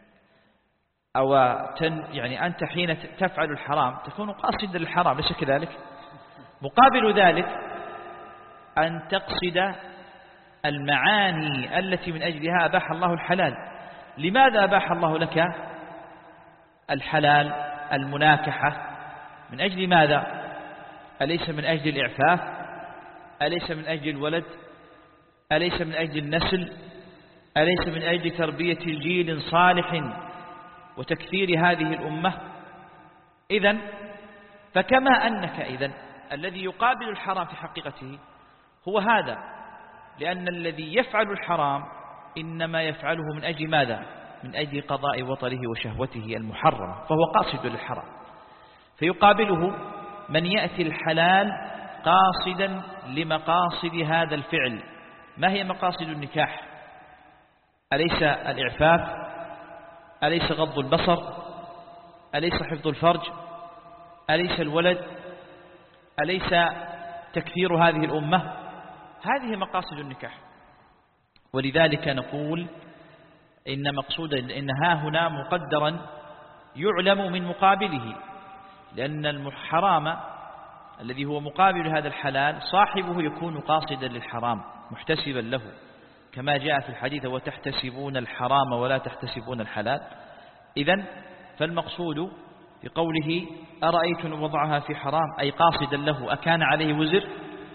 يعني أنت حين تفعل الحرام تكون قاصدا للحرام، ليس كذلك؟ مقابل ذلك أن تقصد المعاني التي من أجلها أباح الله الحلال. لماذا أباح الله لك الحلال المناكحة؟ من أجل ماذا؟ أليس من أجل الإعفاف؟ أليس من أجل الولد؟ أليس من أجل النسل؟ أليس من أجل تربية الجيل صالح وتكثير هذه الأمة؟ إذن فكما أنك إذن الذي يقابل الحرام في حقيقته هو هذا، لأن الذي يفعل الحرام إنما يفعله من أجل ماذا؟ من أجل قضاء وطره وشهوته المحرمة، فهو قاصد للحرام. فيقابله من يأتي الحلال قاصدا لمقاصد هذا الفعل. ما هي مقاصد النكاح؟ أليس الإعفاف؟ أليس غض البصر؟ أليس حفظ الفرج؟ أليس الولد؟ أليس تكثير هذه الأمة؟ هذه مقاصد النكاح. ولذلك نقول إن مقصودا إن ها هنا مقدرا يعلم من مقابله، لأن الحرام الذي هو مقابل هذا الحلال صاحبه يكون قاصدا للحرام محتسبا له، كما جاء في الحديث وتحتسبون الحرام ولا تحتسبون الحلال. إذن فالمقصود في قوله أرأيتم وضعها في حرام أي قاصدا له أكان عليه وزر؟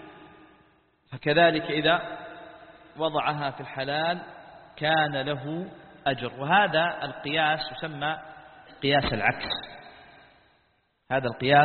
فكذلك إذا وضعها في الحلال كان له أجر. وهذا القياس يسمى قياس العكس. هذا القياس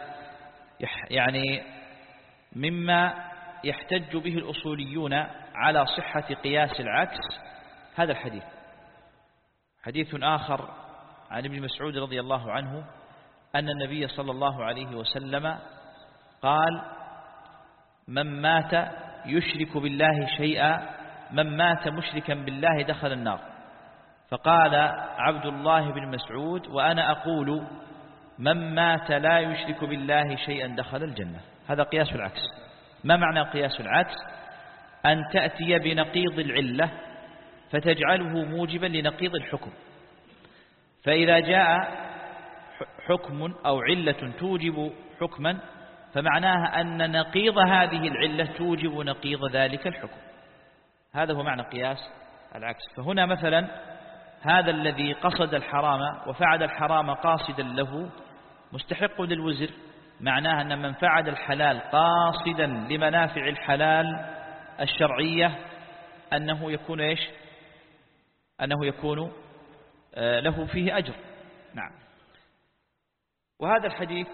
يعني مما يحتج به الأصوليون على صحة قياس العكس هذا الحديث. حديث آخر عن ابن مسعود رضي الله عنه أن النبي صلى الله عليه وسلم قال من مات يشرك بالله شيئا، من مات مشركا بالله دخل النار. فقال عبد الله بن مسعود وأنا أقول من مات لا يشرك بالله شيئا دخل الجنة. هذا قياس العكس. ما معنى قياس العكس؟ أن تأتي بنقيض العلة فتجعله موجبا لنقيض الحكم. فإذا جاء حكم أو علة توجب حكما فمعناها أن نقيض هذه العلة توجب نقيض ذلك الحكم. هذا هو معنى قياس العكس. فهنا مثلا هذا الذي قصد الحرام وفعل الحرام قاصدا له مستحق للوزر، معناها أن من فعل الحلال قاصدا لمنافع الحلال الشرعية أنه يكون إيش؟ أنه يكون له فيه أجر. نعم. وهذا الحديث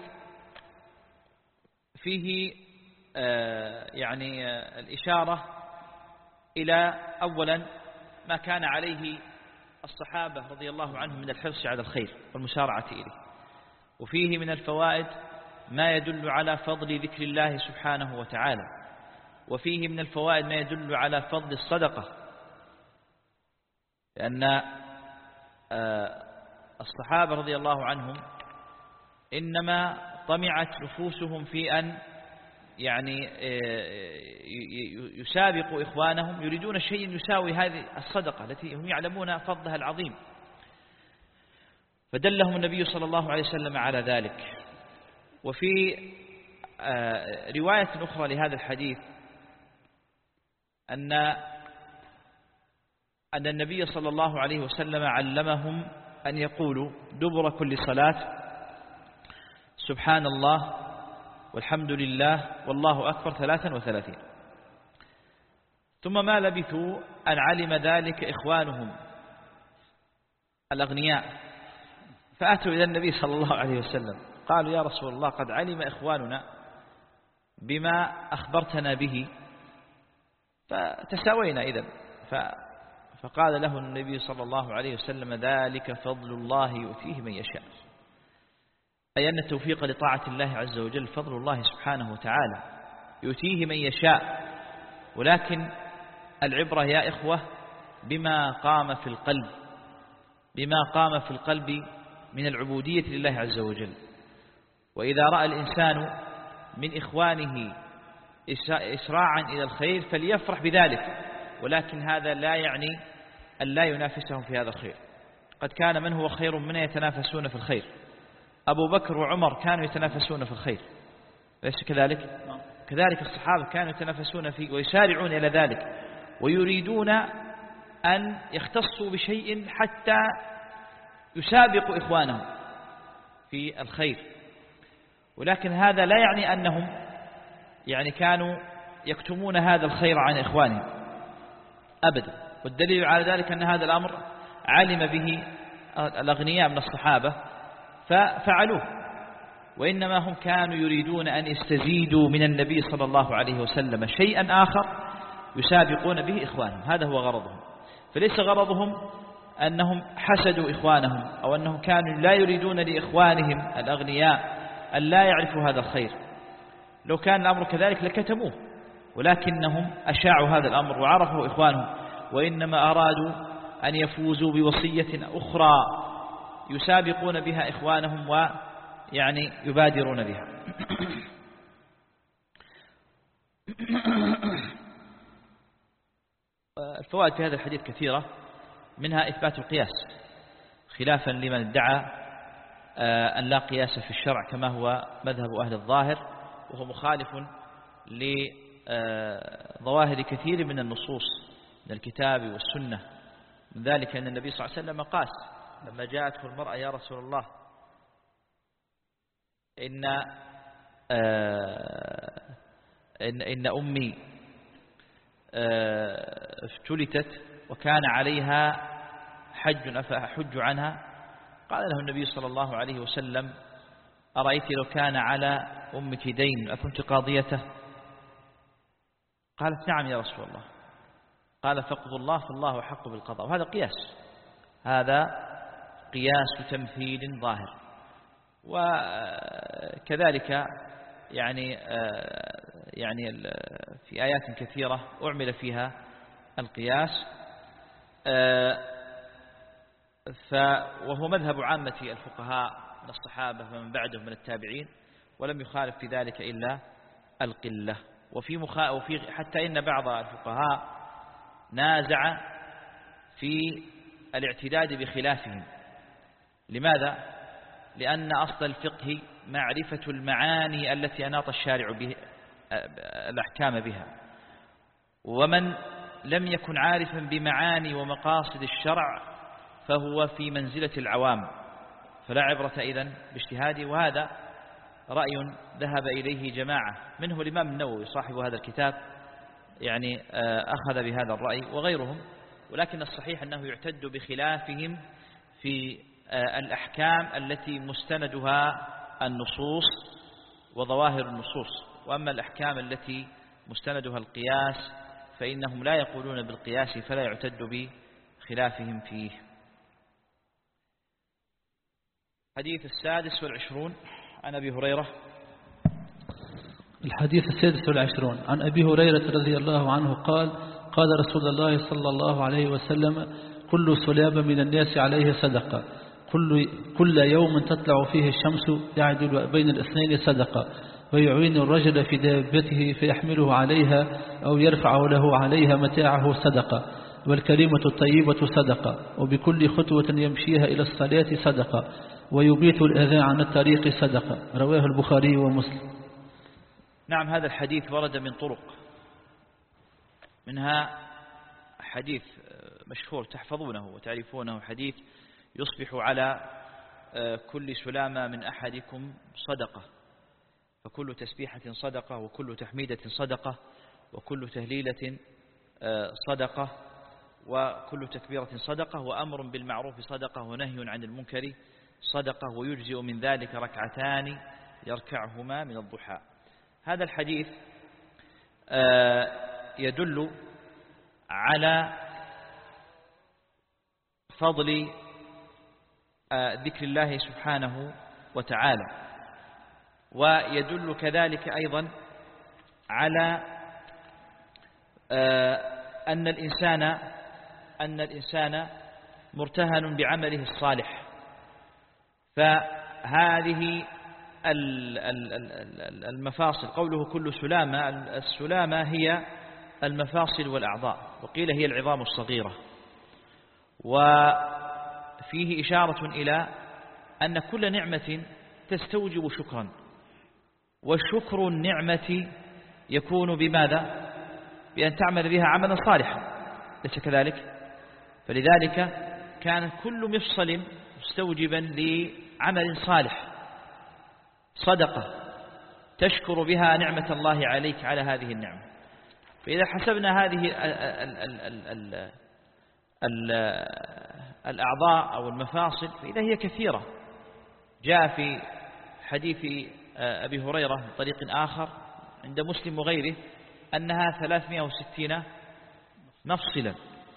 فيه يعني الإشارة إلى أولا ما كان عليه الصحابة رضي الله عنهم من الحرص على الخير والمسارعة إليه، وفيه من الفوائد ما يدل على فضل ذكر الله سبحانه وتعالى، وفيه من الفوائد ما يدل على فضل الصدقة، لأن الصحابة رضي الله عنهم إنما طمعت نفوسهم في أن يعني يسابقوا إخوانهم، يريدون شيء يساوي هذه الصدقة التي هم يعلمون فضلها العظيم، فدلهم النبي صلى الله عليه وسلم على ذلك. وفي رواية أخرى لهذا الحديث أن النبي صلى الله عليه وسلم علمهم أن يقولوا دبر كل صلاة سبحان الله والحمد لله والله أكبر 33. ثم ما لبثوا أن علم ذلك إخوانهم الأغنياء فأتوا إلى النبي صلى الله عليه وسلم قالوا يا رسول الله قد علم إخواننا بما أخبرتنا به فتساوينا إذن. فقال له النبي صلى الله عليه وسلم ذلك فضل الله يؤتيه من يشاء، أي أن التوفيق لطاعة الله عز وجل فضل الله سبحانه وتعالى يؤتيه من يشاء، ولكن العبرة يا إخوة بما قام في القلب، بما قام في القلب من العبودية لله عز وجل. وإذا رأى الإنسان من إخوانه إسراعا إلى الخير فليفرح بذلك، ولكن هذا لا يعني أن لا ينافسهم في هذا الخير. قد كان من هو خير منه يتنافسون في الخير، أبو بكر وعمر كانوا يتنافسون في الخير، ليس كذلك؟ كذلك الصحابة كانوا يتنافسون فيه ويسارعون إلى ذلك، ويريدون أن يختصوا بشيء حتى يسابقوا إخوانهم في الخير. ولكن هذا لا يعني أنهم كانوا يكتمون هذا الخير عن إخوانهم أبدا. والدليل على ذلك أن هذا الأمر علم به الأغنياء من الصحابة ففعلوه، وإنما هم كانوا يريدون أن يستزيدوا من النبي صلى الله عليه وسلم شيئا آخر يسابقون به إخوانهم، هذا هو غرضهم. فليس غرضهم أنهم حسدوا إخوانهم أو أنهم كانوا لا يريدون لإخوانهم الأغنياء أن لا يعرفوا هذا الخير، لو كان الأمر كذلك لكتموه، ولكنهم أشاعوا هذا الأمر وعرفوا إخوانهم، وإنما أرادوا أن يفوزوا بوصية أخرى يسابقون بها إخوانهم يبادرون بها. الفوائد في هذا الحديث كثيرة، منها إثبات القياس خلافا لمن ادعى أن لا قياس في الشرع كما هو مذهب أهل الظاهر، وهو مخالف لظواهر كثير من النصوص من الكتاب والسنة. من ذلك أن النبي صلى الله عليه وسلم قاس لما جاءته المرأة يا رسول الله إن أمي افتلتت وكان عليها حج أفأحج عنها؟ قال له النبي صلى الله عليه وسلم أرأيت لو كان على أمك دين أكنت قاضيته؟ قالت نعم يا رسول الله. قال فاقضوا الله فالله حق بالقضاء. وهذا قياس، هذا قياس تمثيل ظاهر. وكذلك في آيات كثيرة أعمل فيها القياس، وهو مذهب عامة الفقهاء من الصحابة ومن بعدهم من التابعين، ولم يخالف في ذلك إلا القلة. وفي حتى إن بعض الفقهاء نازع في الاعتداد بخلافهم. لماذا؟ لأن أصل الفقه معرفة المعاني التي أناط الشارع الأحكام بها، ومن لم يكن عارفا بمعاني ومقاصد الشرع فهو في منزلة العوام، فلا عبرة إذن باجتهاده. وهذا رأي ذهب إليه جماعة منهم الإمام النووي صاحب هذا الكتاب، أخذ بهذا الرأي وغيرهم. ولكن الصحيح أنه يعتد بخلافهم في الأحكام التي مستندها النصوص وظواهر النصوص. وأما الأحكام التي مستندها القياس فإنهم لا يقولون بالقياس، فلا يعتد بخلافهم فيه. حديث 26 عن أبي هريرة. الحديث 26 عن أبي هريرة رضي الله عنه قال: قال رسول الله صلى الله عليه وسلم: كل سلابة من الناس عليه صدقة، كل يوم تطلع فيه الشمس يعدل بين الاثنين صدقة، ويعين الرجل في دابته فيحمله عليها أو يرفع له عليها متاعه صدقة، والكلمة الطيبة صدقة، وبكل خطوة يمشيها إلى الصلاة صدقة، ويبيت الأذى عن الطريق صدقة. رواه البخاري ومسلم. نعم، هذا الحديث ورد من طرق، منها حديث مشهور تحفظونه وتعرفونه، حديث يصبح على كل سلامة من أحدكم صدقة، فكل تسبيحة صدقة، وكل تحميدة صدقة، وكل تهليلة صدقة، وكل تكبيرة صدقة، وأمر بالمعروف صدقة، ونهي عن المنكر صدقة، ويجزئ من ذلك ركعتان يركعهما من الضحى. هذا الحديث يدل على فضل ذكر الله سبحانه وتعالى، ويدل كذلك أيضا على أن الإنسان مرتهن بعمله الصالح. فهذه المفاصل، قوله كل سلامة، السلامة هي المفاصل والأعضاء، وقيل هي العظام الصغيرة. وفيه إشارة إلى أن كل نعمة تستوجب شكرا، والشكر النعمة يكون بماذا؟ بأن تعمل بها عملا صالحا، ليس كذلك؟ فلذلك كان كل مفصل مستوجبا لعمل صالح، صدقة تشكر بها نعمة الله عليك على هذه النعمة. فإذا حسبنا هذه الأعضاء أو المفاصل فإذا هي كثيرة. جاء في حديث أبي هريرة من طريق آخر عند مسلم وغيره أنها 360 مفصلا.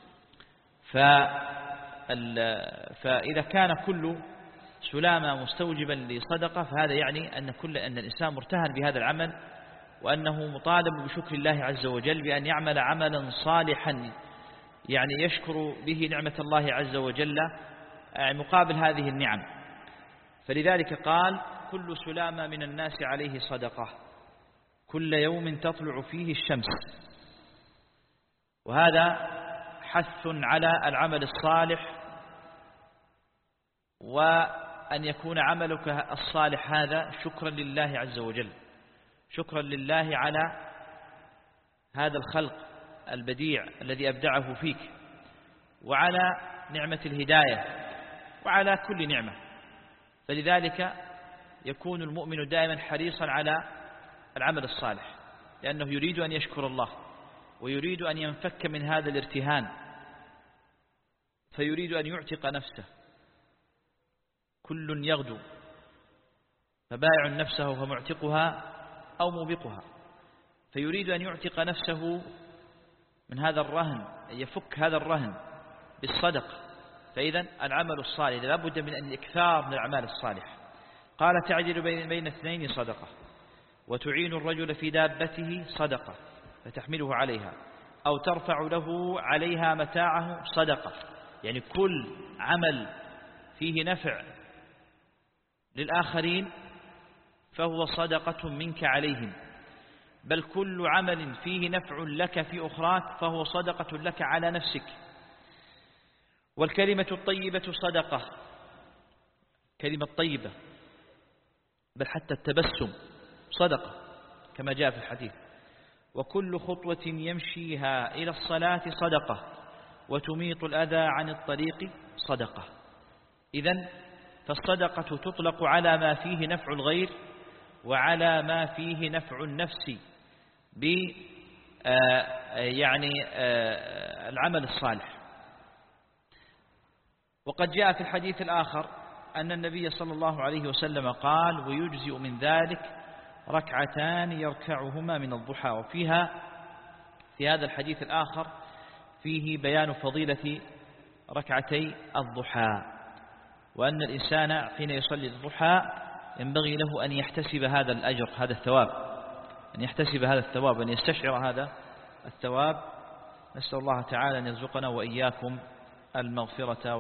فإذا كان كل سلامة مستوجبا لصدقة فهذا يعني أن الإنسان مرتهن بهذا العمل، وأنه مطالب بشكر الله عز وجل بأن يعمل عملا صالحا يعني يشكر به نعمة الله عز وجل مقابل هذه النعم. فلذلك قال كل سلامة من الناس عليه صدقة كل يوم تطلع فيه الشمس. وهذا حث على العمل الصالح، وأن يكون عملك الصالح هذا شكرا لله عز وجل، شكرا لله على هذا الخلق البديع الذي أبدعه فيك، وعلى نعمة الهداية، وعلى كل نعمة. فلذلك يكون المؤمن دائما حريصا على العمل الصالح، لأنه يريد أن يشكر الله، ويريد أن ينفك من هذا الارتهان، فيريد أن يعتق نفسه. كل يغدو فبائع نفسه فمعتقها أو موبقها، فيريد أن يعتق نفسه من هذا الرهن، أن يفك هذا الرهن بالصدقة. فإذا العمل الصالح لا بد من أن يكثر من الأعمال الصالحة. قال تعدل بين اثنين صدقة، وتعين الرجل في دابته صدقة فتحمله عليها، أو ترفع له عليها متاعه صدقة. يعني كل عمل فيه نفع للآخرين فهو صدقة منك عليهم، بل كل عمل فيه نفع لك في أخراك فهو صدقة لك على نفسك. والكلمة الطيبة صدقة، كلمة طيبة، بل حتى التبسم صدقة كما جاء في الحديث. وكل خطوة يمشيها إلى الصلاة صدقة، وتميط الأذى عن الطريق صدقة. إذن فالصدقة تطلق على ما فيه نفع الغير، وعلى ما فيه نفع النفس العمل الصالح. وقد جاء في الحديث الآخر أن النبي صلى الله عليه وسلم قال ويجزئ من ذلك ركعتان يركعهما من الضحى. وفيها في هذا الحديث الآخر فيه بيان فضيلة ركعتي الضحى، وأن الإنسان حين يصلي الضحى ينبغي له أن يحتسب هذا الأجر، هذا الثواب، أن يحتسب هذا الثواب، أن يستشعر هذا الثواب. نسأل الله تعالى أن يرزقنا وإياكم المغفرة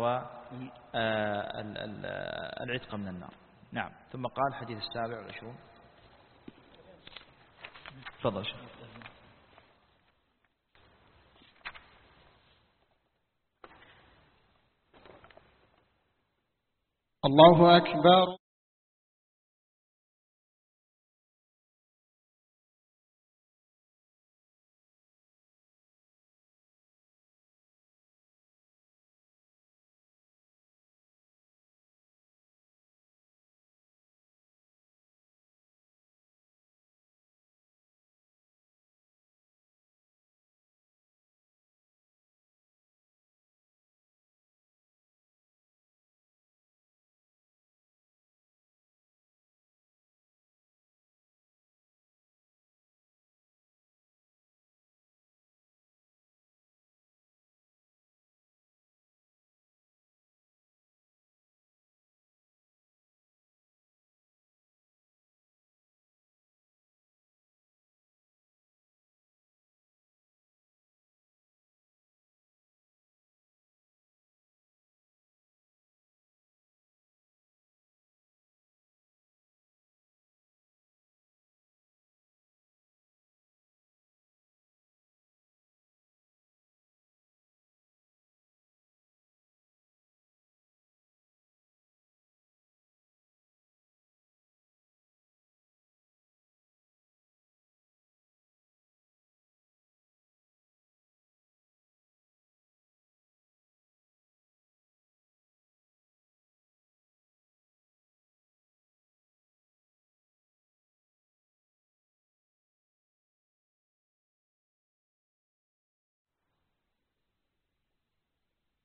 والعتق من النار. نعم. ثم قال الحديث 27. تفضل شيخ. الله أكبر.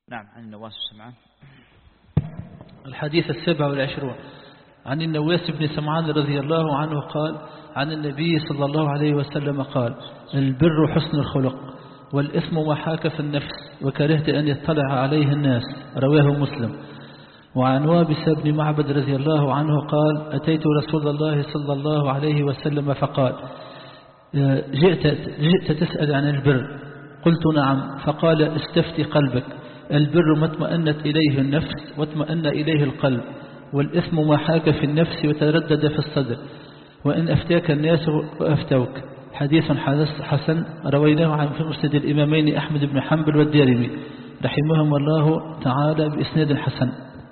نعم. عن النواس بن سمعان. الحديث 27 عن النواس بن سمعان رضي الله عنه قال عن النبي صلى الله عليه وسلم قال: البر حسن الخلق، والإثم ما حاك في النفس وكرهت أن يطلع عليه الناس. رواه مسلم. وعن وابس بن معبد رضي الله عنه قال: أتيت رسول الله صلى الله عليه وسلم فقال: جئت تسأل عن البر؟ قلت: نعم. فقال: استفتي قلبك، البر ما اطمأنت إليه النفس واطمأن إليه القلب، والإثم ما حاك في النفس وتردد في الصدر، وإن أفتاك الناس وأفتوك. حديث حسن رويناه عن في مسند الإمامين أحمد بن حنبل والدارمي رحمهم الله تعالى بإسناد حسن.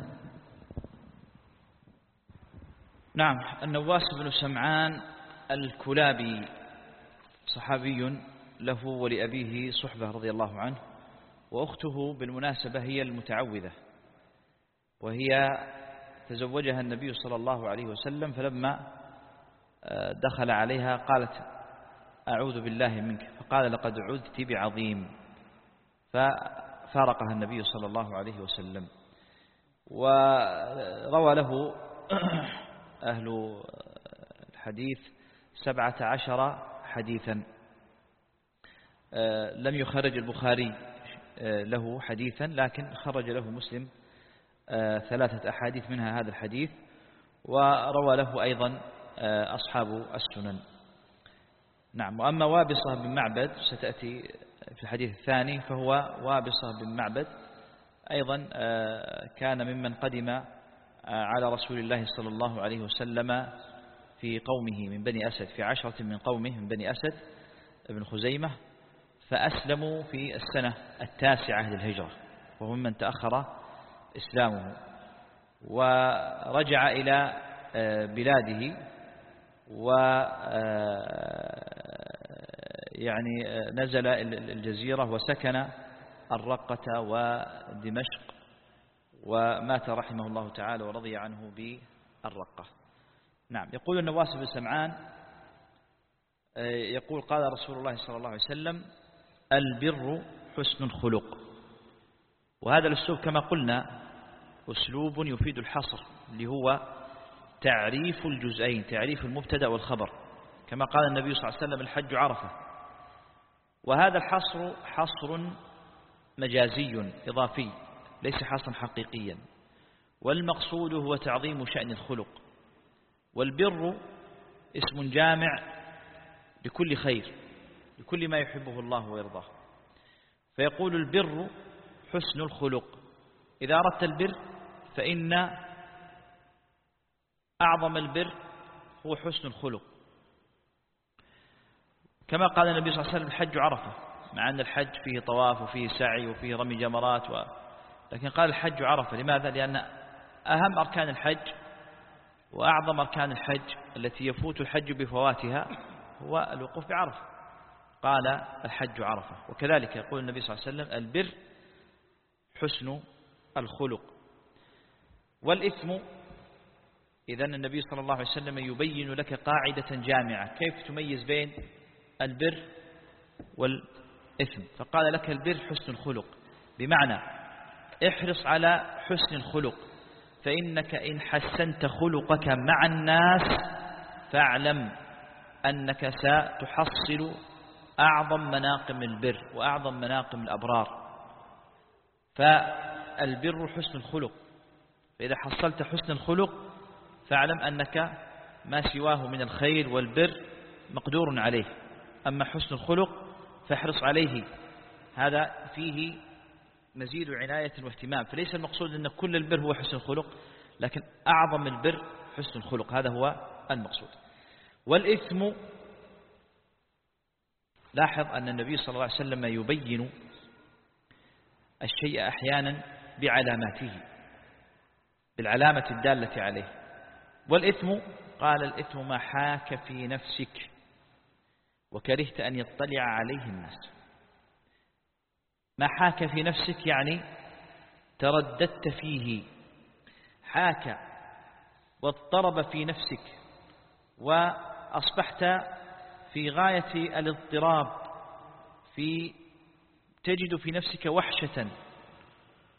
نعم. النواس بن سمعان الكلابي صحابي له ولأبيه صحبة رضي الله عنه، وأخته بالمناسبة هي المتعوذة، وهي تزوجها النبي صلى الله عليه وسلم، فلما دخل عليها قالت: أعوذ بالله منك، فقال: لقد عذت بعظيم، ففارقها النبي صلى الله عليه وسلم. وروى له أهل الحديث 17 حديثا، لم يخرج البخاري له حديثا، لكن خرج له مسلم 3 أحاديث منها هذا الحديث، وروى له أيضا أصحاب السنن. نعم. وأما وابصة بن معبد ستأتي في الحديث الثاني، فهو وابصة بن معبد أيضا كان ممن قدم على رسول الله صلى الله عليه وسلم في قومه من بني أسد، في 10 من قومه من بني أسد ابن خزيمة، فأسلموا في السنة 9 للهجرة، وهم من تأخر إسلامه، ورجع إلى بلاده، يعني نزل الجزيرة وسكن الرقة ودمشق، ومات رحمه الله تعالى ورضي عنه بالرقة. نعم. يقول النواس بن سمعان يقول: قال رسول الله صلى الله عليه وسلم: البر حسن الخلق. وهذا الأسلوب كما قلنا أسلوب يفيد الحصر، اللي هو تعريف الجزئين، تعريف المبتدأ والخبر، كما قال النبي صلى الله عليه وسلم: الحج عرفة. وهذا الحصر حصر مجازي إضافي، ليس حصرا حقيقيا، والمقصود هو تعظيم شأن الخلق. والبر اسم جامع لكل خير، لكل ما يحبه الله ويرضاه، فيقول: البر حسن الخلق. إذا أردت البر فإن أعظم البر هو حسن الخلق، كما قال النبي صلى الله عليه وسلم: الحج عرفة، مع أن الحج فيه طواف وفيه سعي وفيه رمي جمرات لكن قال الحج عرفة. لماذا؟ لأن أهم أركان الحج وأعظم أركان الحج التي يفوت الحج بفواتها هو الوقوف بعرفة، قال الحج عرفة. وكذلك يقول النبي صلى الله عليه وسلم: البر حسن الخلق. والإثم، إذن النبي صلى الله عليه وسلم يبين لك قاعدة جامعة كيف تميز بين البر والإثم، فقال لك: البر حسن الخلق، بمعنى احرص على حسن الخلق، فإنك إن حسنت خلقك مع الناس فاعلم أنك ستحصل أعظم مناقم البر وأعظم مناقم الأبرار. فالبر حسن الخلق، فإذا حصلت حسن الخلق فاعلم أنك ما سواه من الخير والبر مقدور عليه. أما حسن الخلق فاحرص عليه، هذا فيه مزيد عناية واهتمام. فليس المقصود أن كل البر هو حسن الخلق، لكن أعظم البر حسن الخلق، هذا هو المقصود. والإثم، لاحظ أن النبي صلى الله عليه وسلم يبين الشيء أحيانا بعلاماته، بالعلامة الدالة عليه. والإثم قال: الإثم ما حاك في نفسك وكرهت أن يطلع عليه الناس. ما حاك في نفسك يعني ترددت فيه، حاك واضطرب في نفسك، وأصبحت في غاية الاضطراب، تجد في نفسك وحشة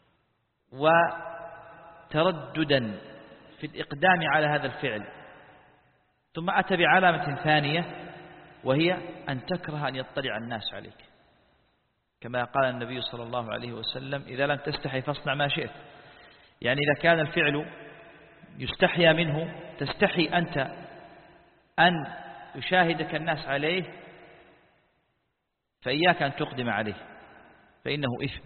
وترددا في الإقدام على هذا الفعل، ثم أتى بعلامة ثانية وهي أن تكره أن يطلع الناس عليك، كما قال النبي صلى الله عليه وسلم: إذا لم تستحي فاصنع ما شئت. يعني إذا كان الفعل يستحيا منه، تستحي أنت أن يشاهدك الناس عليه، فإياك أن تقدم عليه فإنه إثم.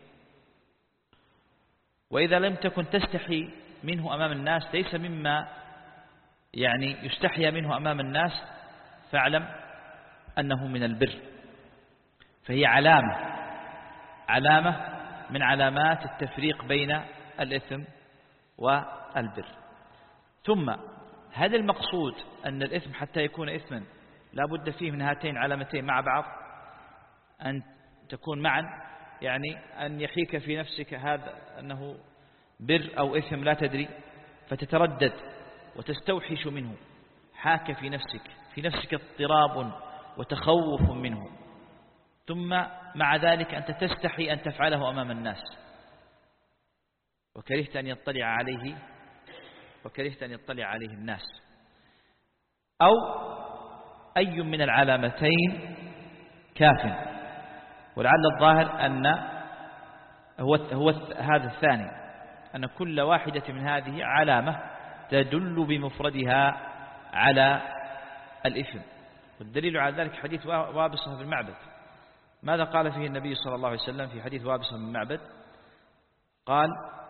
وإذا لم تكن تستحي منه أمام الناس، ليس مما يعني يستحيا منه أمام الناس، فاعلم أنه من البر، فهي علامة من علامات التفريق بين الإثم والبر. ثم هذا المقصود أن الإثم حتى يكون إثما لا بد فيه من هاتين علامتين مع بعض، أن تكون معا، يعني أن يحيك في نفسك هذا أنه بر أو إثم لا تدري، فتتردد وتستوحش منه، حاك في نفسك اضطراب وتخوف منه، ثم مع ذلك أنت تستحي أن تفعله أمام الناس، وكرهت أن يطلع عليه الناس. أو أي من العلامتين كاف، ولعل الظاهر أن هو هذا الثاني، أن كل واحدة من هذه علامة تدل بمفردها على الإثم. والدليل على ذلك حديث وابصة بن معبد. ماذا قال فيه النبي صلى الله عليه وسلم في حديث وابصة بن معبد؟ قال: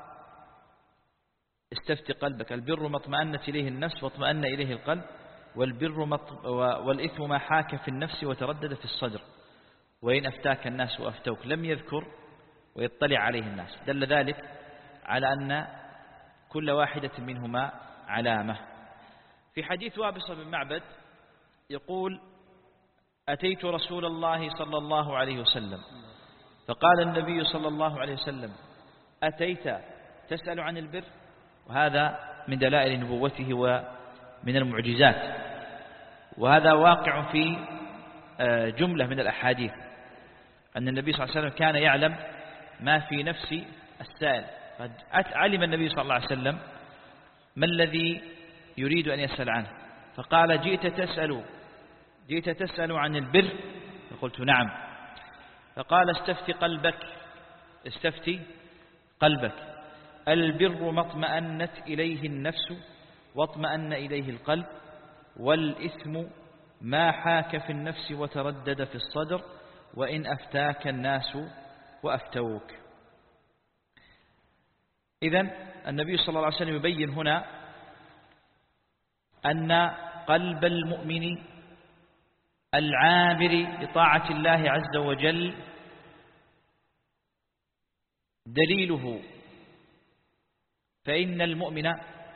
استفت قلبك، البر ما اطمأنت إليه النفس واطمأن إليه القلب، والإثم ما حاك في النفس وتردد في الصدر، وإن أفتاك الناس وأفتوك. لم يذكر ويطلع عليه الناس، دل ذلك على أن كل واحدة منهما علامة. في حديث وابصة بن معبد يقول: أتيت رسول الله صلى الله عليه وسلم فقال النبي صلى الله عليه وسلم: أتيت تسأل عن البر؟ وهذا من دلائل نبوته ومن المعجزات، وهذا واقع في جملة من الأحاديث، أن النبي صلى الله عليه وسلم كان يعلم ما في نفس السائل، علم النبي صلى الله عليه وسلم ما الذي يريد أن يسأل عنه، فقال: جئت تسأل عن البر؟ فقلت: نعم. فقال: استفتي قلبك، البر ما اطمأنت إليه النفس واطمأن إليه القلب، والإثم ما حاك في النفس وتردد في الصدر، وإن أفتاك الناس وأفتوك. إذن النبي صلى الله عليه وسلم يبين هنا أن قلب المؤمن العامر لطاعة الله عز وجل دليله، فإن المؤمن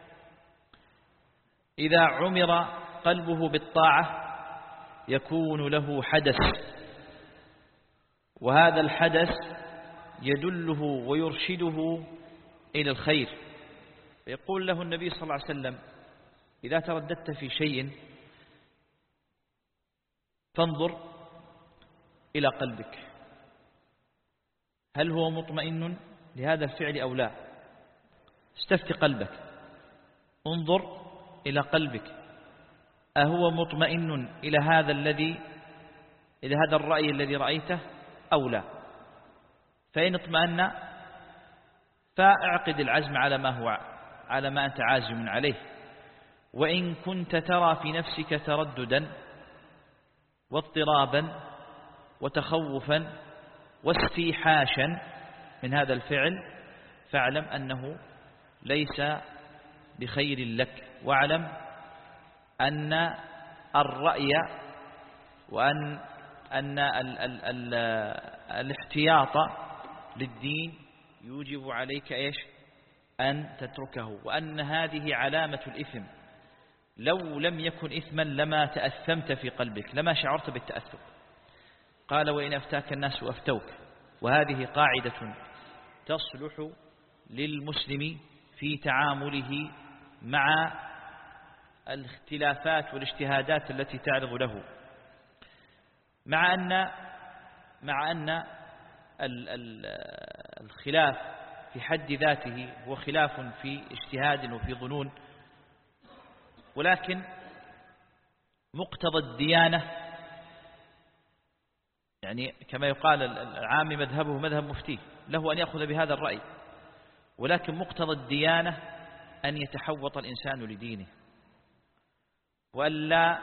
إذا عمر قلبه بالطاعة يكون له حدث، وهذا الحدث يدله ويرشده إلى الخير. فيقول له النبي صلى الله عليه وسلم: إذا ترددت في شيء فانظر إلى قلبك، هل هو مطمئن لهذا الفعل أو لا؟ استفت قلبك، انظر إلى قلبك، أهو مطمئن إلى هذا الرأي الذي رأيته أو لا؟ فإن اطمأن فاعقد العزم على ما أنت عازم عليه. وإن كنت ترى في نفسك ترددا واضطرابا وتخوفا واستيحاشا من هذا الفعل، فاعلم أنه ليس بخير لك، واعلم أن الرأي وأن الاحتياط للدين يوجب عليك أن تتركه، وأن هذه علامة الإثم. لو لم يكن إثما لما تأثمت في قلبك، لما شعرت بالتأثم. قال: وإن أفتاك الناس وأفتوك. وهذه قاعدة تصلح للمسلم في تعامله مع الاختلافات والاجتهادات التي تعرض له، مع أن الخلاف في حد ذاته هو خلاف في اجتهاد وفي ظنون، ولكن مقتضى الديانة يعني كما يقال العام مذهبه مذهب مفتيه، له أن يأخذ بهذا الرأي، ولكن مقتضى الديانة أن يتحوط الإنسان لدينه، وألا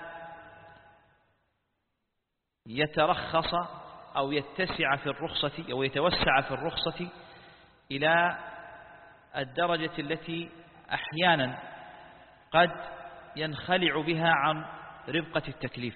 يترخص أو يتسع في الرخصة أو يتوسع في الرخصة إلى الدرجة التي أحيانا قد ينخلع بها عن ربقة التكليف،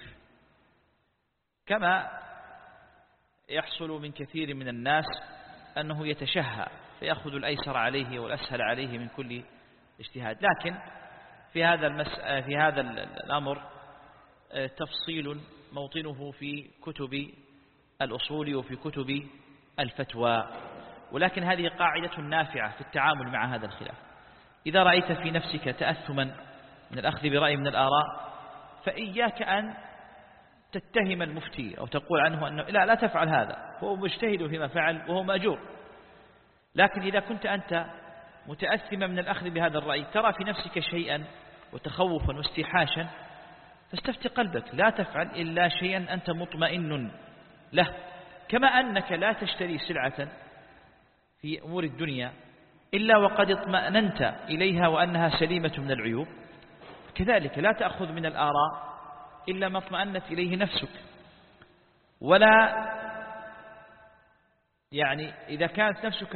كما يحصل من كثير من الناس أنه يتشهى فيأخذ الأيسر عليه والأسهل عليه من كل اجتهاد. لكن في هذا الأمر تفصيل موطنه في كتب الأصول وفي كتب الفتوى، ولكن هذه قاعدة نافعة في التعامل مع هذا الخلاف. إذا رأيت في نفسك تأثما من الأخذ برأي من الآراء فإياك أن تتهم المفتي أو تقول عنه أنه لا تفعل هذا، هو مجتهد فيما فعل وهو مأجور. لكن إذا كنت أنت متأثما من الأخذ بهذا الرأي، ترى في نفسك شيئا وتخوفا واستيحاشا، فاستفتي قلبك، لا تفعل إلا شيئا أنت مطمئن له، كما أنك لا تشتري سلعة في أمور الدنيا إلا وقد اطمأننت إليها وأنها سليمة من العيوب، كذلك لا تأخذ من الآراء إلا ما اطمأنت إليه نفسك. ولا يعني إذا كانت نفسك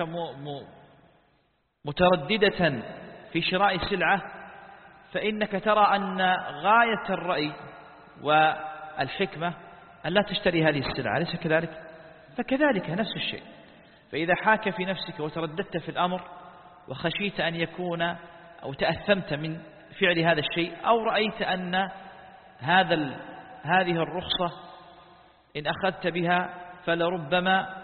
مترددة في شراء سلعة فإنك ترى أن غاية الرأي والحكمة أن لا تشتري هذه السلعة، أليس كذلك؟ فكذلك نفس الشيء. فإذا حاك في نفسك وترددت في الأمر وخشيت أن يكون أو تأثمت من فعل هذا الشيء، أو رأيت أن هذه الرخصة إن أخذت بها فلربما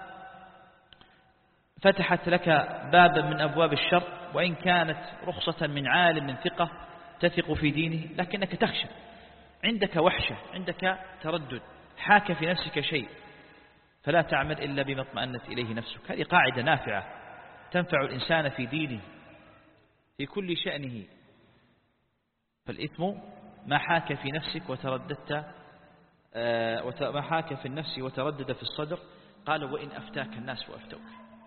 فتحت لك بابا من أبواب الشر، وإن كانت رخصة من عالم من ثقة تثق في دينه، لكنك تخشى، عندك وحشة، عندك تردد، حاك في نفسك شيء، فلا تعمل إلا بما اطمأنت إليه نفسك. هذه قاعدة نافعة تنفع الإنسان في دينه في كل شأنه. فالإثم ما حاك في نفسك وترددت ما حاك في النفس وتردد في الصدر، قال وإن أفتاك الناس وأفتوك.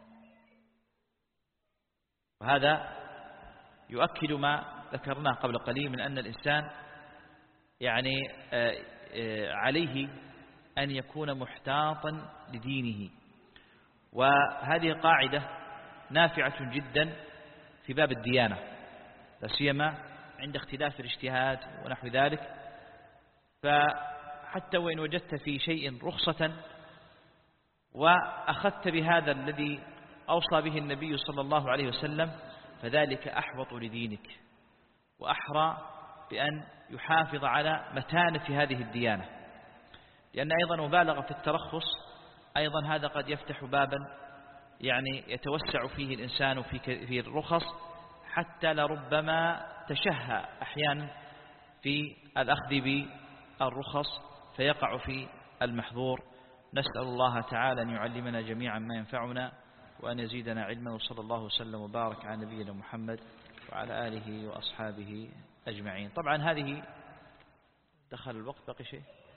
وهذا يؤكد ما ذكرناه قبل قليل من أن الإنسان يعني عليه أن يكون محتاطا لدينه، وهذه قاعدة نافعة جدا في باب الديانة، لا سيما عند اختلاف الاجتهاد ونحو ذلك. فحتى وإن وجدت في شيء رخصة وأخذت بهذا الذي أوصى به النبي صلى الله عليه وسلم، فذلك أحوط لدينك وأحرى بأن يحافظ على متانة هذه الديانة، لأن أيضا مبالغة في الترخص أيضا هذا قد يفتح بابا يعني يتوسع فيه الإنسان في الرخص، حتى لربما تشهى أحيانا في الأخذ بالرخص فيقع في المحظور. نسأل الله تعالى أن يعلمنا جميعا ما ينفعنا وأن يزيدنا علما، وصلى الله وسلم وبارك على نبينا محمد وعلى آله وأصحابه أجمعين. طبعا هذه دخل الوقت، بقي شيء؟